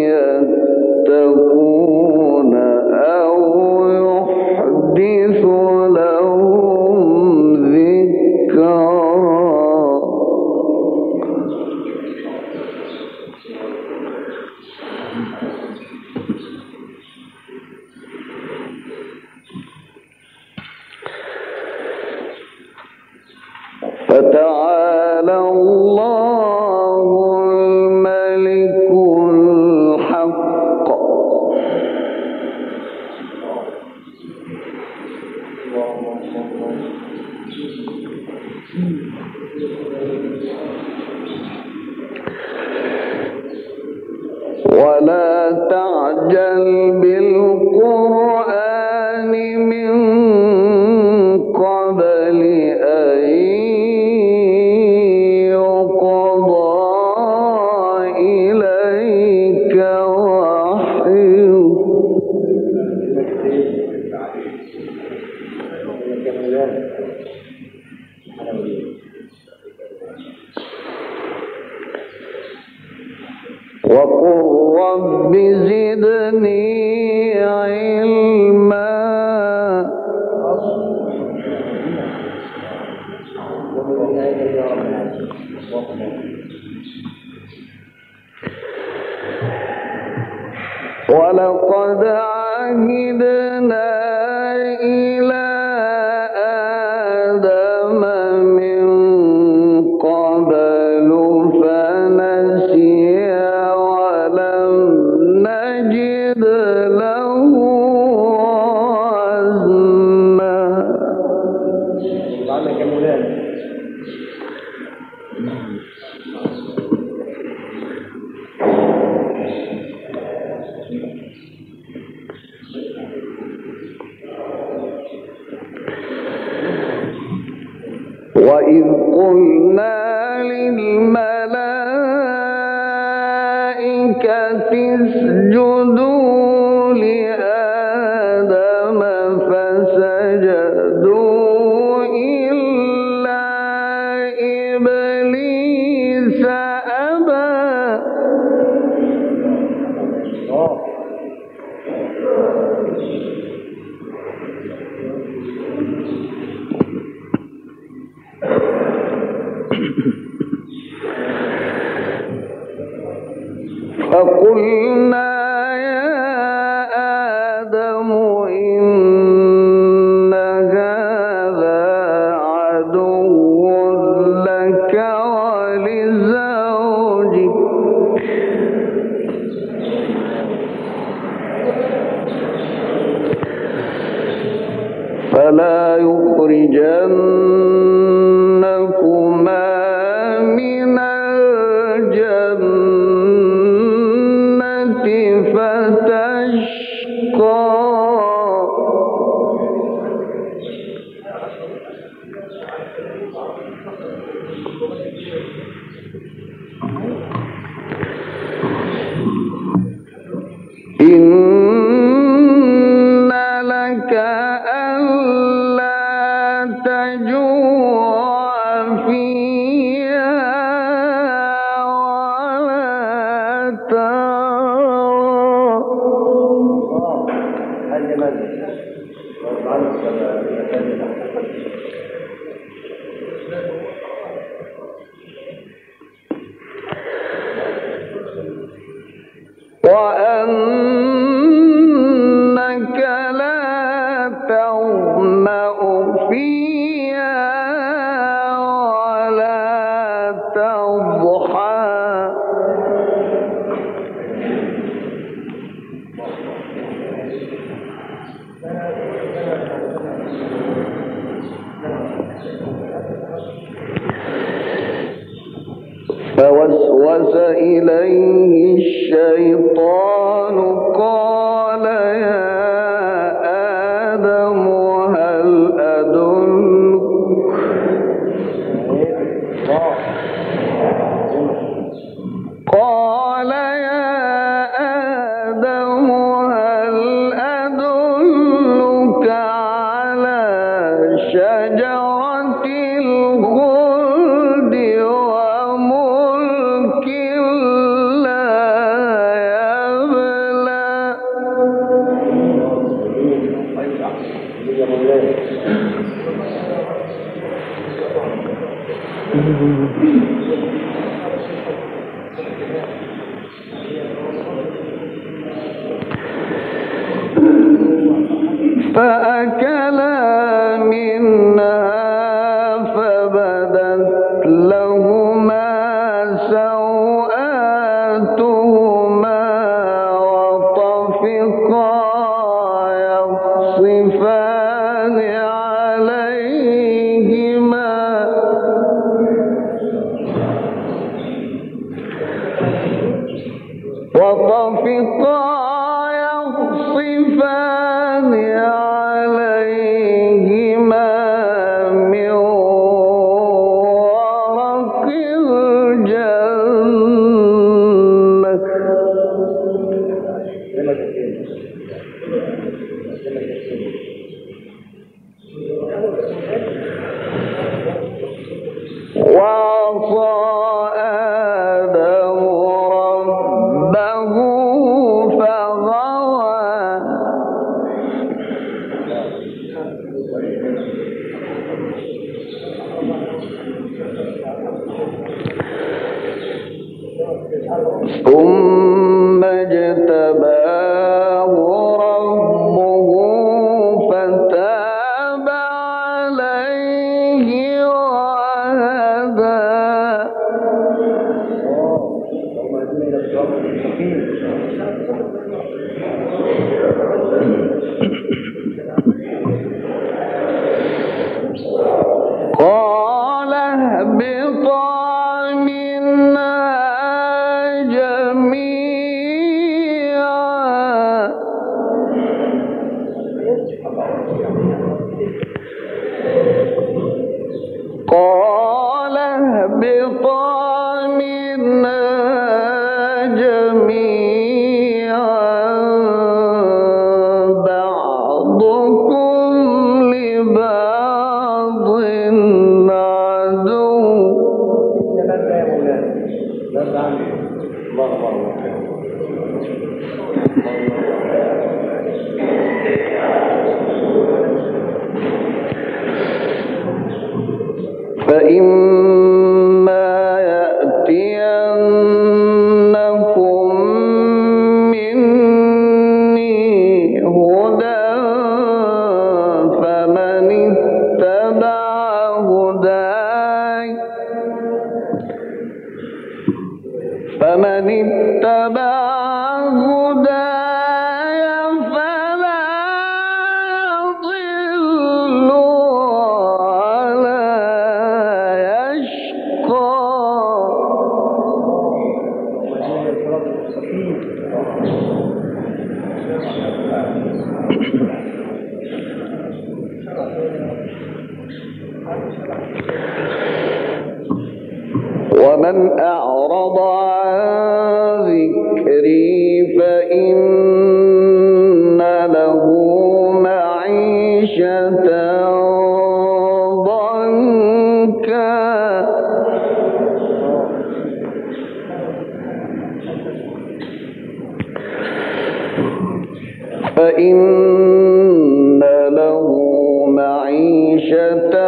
يتقون أو يحدث لهم ذكرا. فتعالى الله الملك الحق ولا تعجل بالقرآن من قبل أن يقضى إليك وحيه وقل رب زدني علما. ولقد عهدنا إلى آدم من قبل فنسي ولم نجد له عزما. وإذ قلنا للملائكة اسجدوا لآدم فسجدوا إلا إبليس أبى. فقلنا يا آدم إن هذا عدو لك ولزوجك فلا يخرجنكما من الجنة فتشقى. إن لك ألا تجوع وأنك لا تظمأ فيها ولا تضحى فوسوس إليه الشيطان قال يا آدم هل أدلك على شجرة الخلد وملك لا يبلى فأكلا منها فبدت لهما سوآتهما وطفقا يخصفان عليهما من ورق الجنة وعصى آدم ربه فغوى ثم اجتباه ربه فتاب عليه وهدى قال اهبطا منها جميعا بعضكم لبعض عدو فإما يأتينكم مني هدى فمن اتبع هداي فلا يضل ولا يشقى ومن أعرض عن ذكري فإن له معيشة ضنكا فإن له معيشة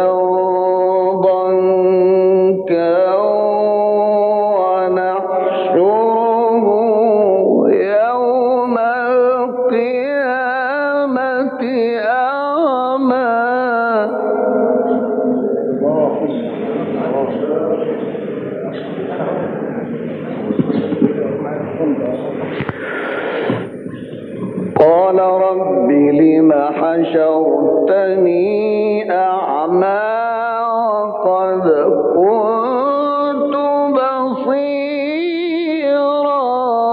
ضنكا ونحشره يوم قال رب لم حشرتني أعمى وقد كنت بصيرا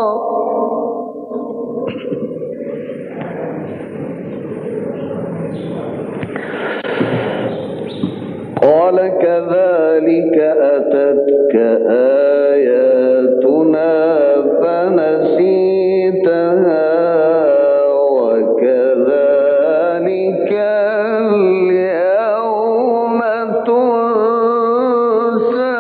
قال كذلك أتتك آياتنا فنسيتها وكذلك اليوم تنسى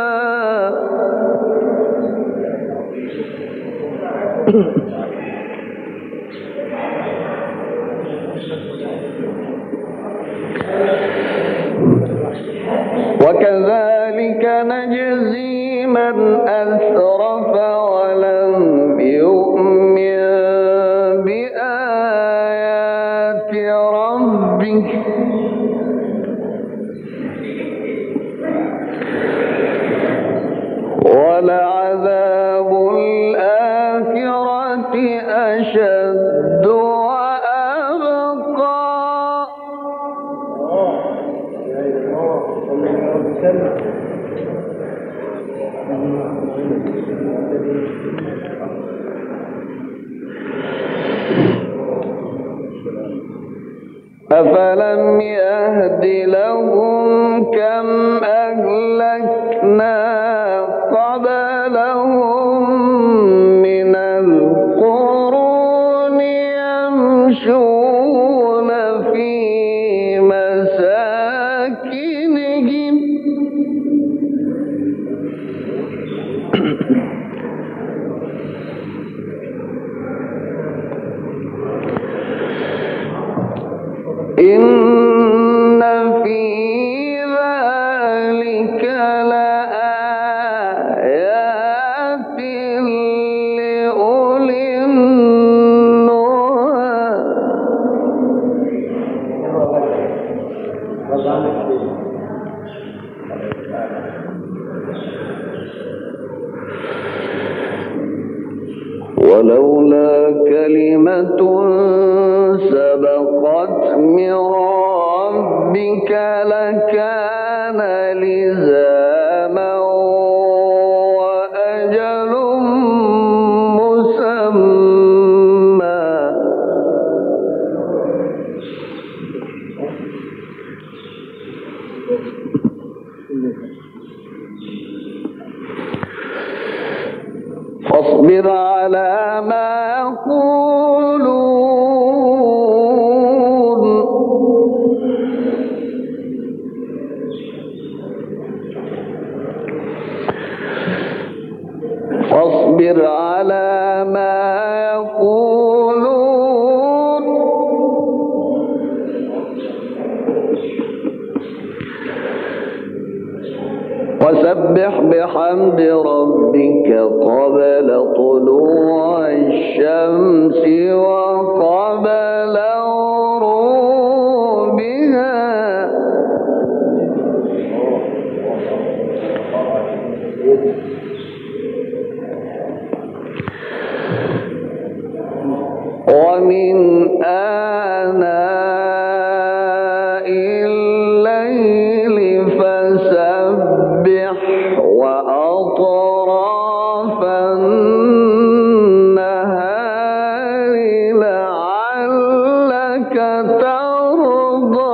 وكذلك نجزي من أسرف ولم يؤمن بآيات ربه ولعذاب الآخرة أشد وأبقى أفلم يهد لهم كم أهلكنا قبلهم من القرون يمشون في مساكنهم إن في ذلك لآيات لأولي النهى ولولا كلمة سبقت من ربك لكان لزاما وأجل مسمى فاصبر على ما يقولون فاصبر على ما يقولون وسبح بحمد ربك قبل طلوع الشمس وقبل غروبها ومن آناء الليل فسبح وأطراف النهار لعلك ترضى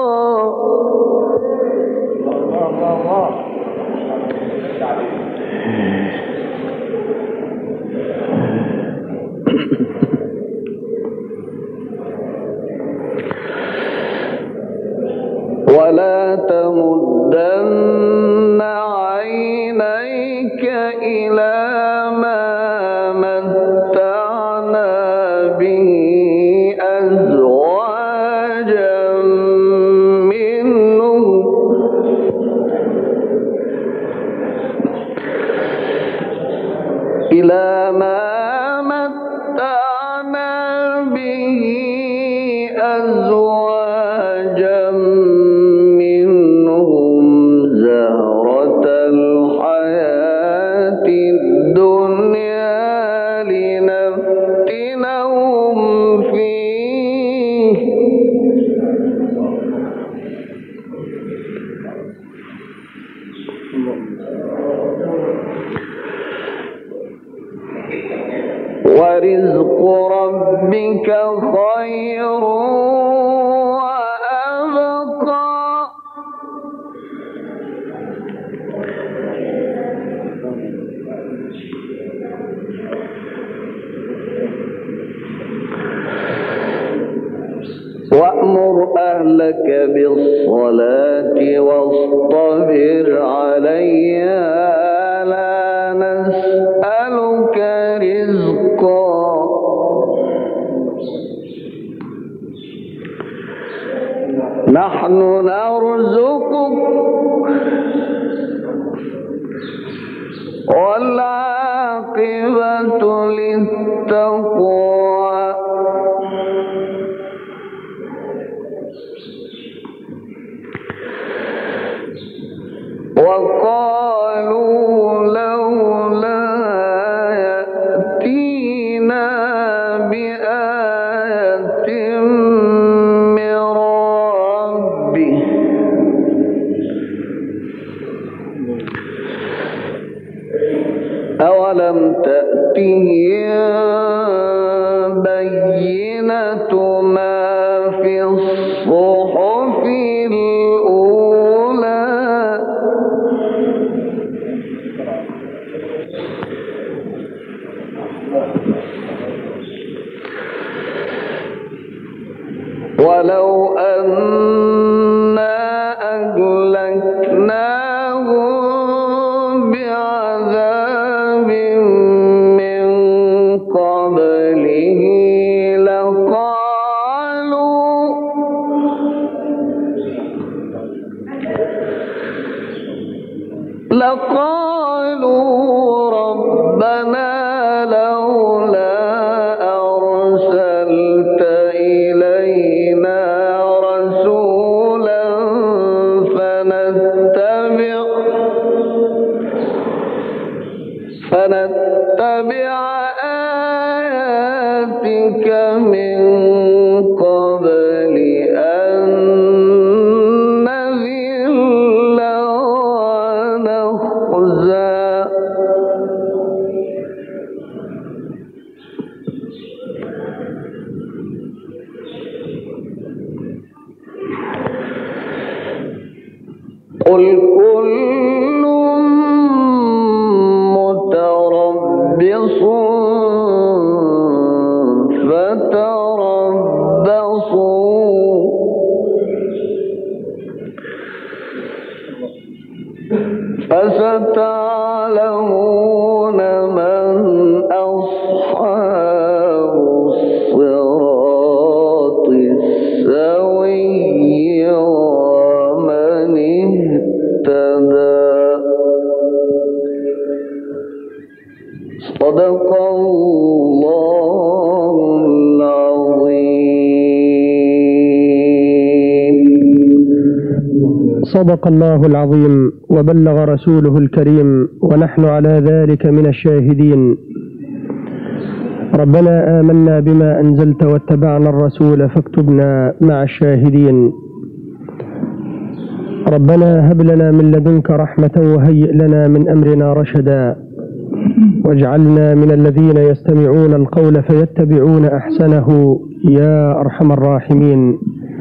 ولا تمدن عينيك إلى ما متعنا به أزواجا منهم إلى ما متعنا به أزواجا منهم ورزق ربك خير وأبقى وأمر أهلك بالصلاة واصطبر عليها لا نسألك رزقا نحن نرزقك والعاقبة للتقوى وقالوا لولا يأتينا بآية من ربه أولم تأتهم بينة ما في الصحف الأولى ولو أنا أهلكناهم بعذاب من قبله لقالوا ربنا لولا أرسلت إلينا رسولا فنتبع آياتك من قبل أن نذل ونخزى قل كل متربص فتربصوا فستعلمون من أصحاب الصراط السوي ومن اهتدى. صدق الله العظيم. صدق الله العظيم وبلغ رسوله الكريم ونحن على ذلك من الشاهدين. ربنا آمنا بما أنزلت واتبعنا الرسول فاكتبنا مع الشاهدين. ربنا هب لنا من لدنك رحمة وهيئ لنا من أمرنا رشدا واجعلنا من الذين يستمعون القول فيتبعون أحسنه يا أرحم الراحمين.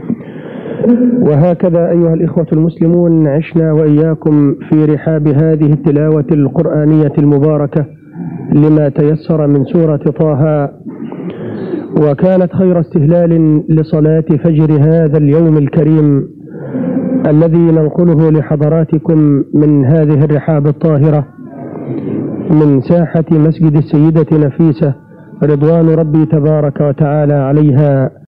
وهكذا أيها الإخوة المسلمون عشنا وإياكم في رحاب هذه التلاوة القرآنية المباركة لما تيسر من سورة طه، وكانت خير استهلال لصلاة فجر هذا اليوم الكريم الذي ننقله لحضراتكم من هذه الرحاب الطاهرة من ساحة مسجد السيدة نفيسة رضوان ربي تبارك وتعالى عليها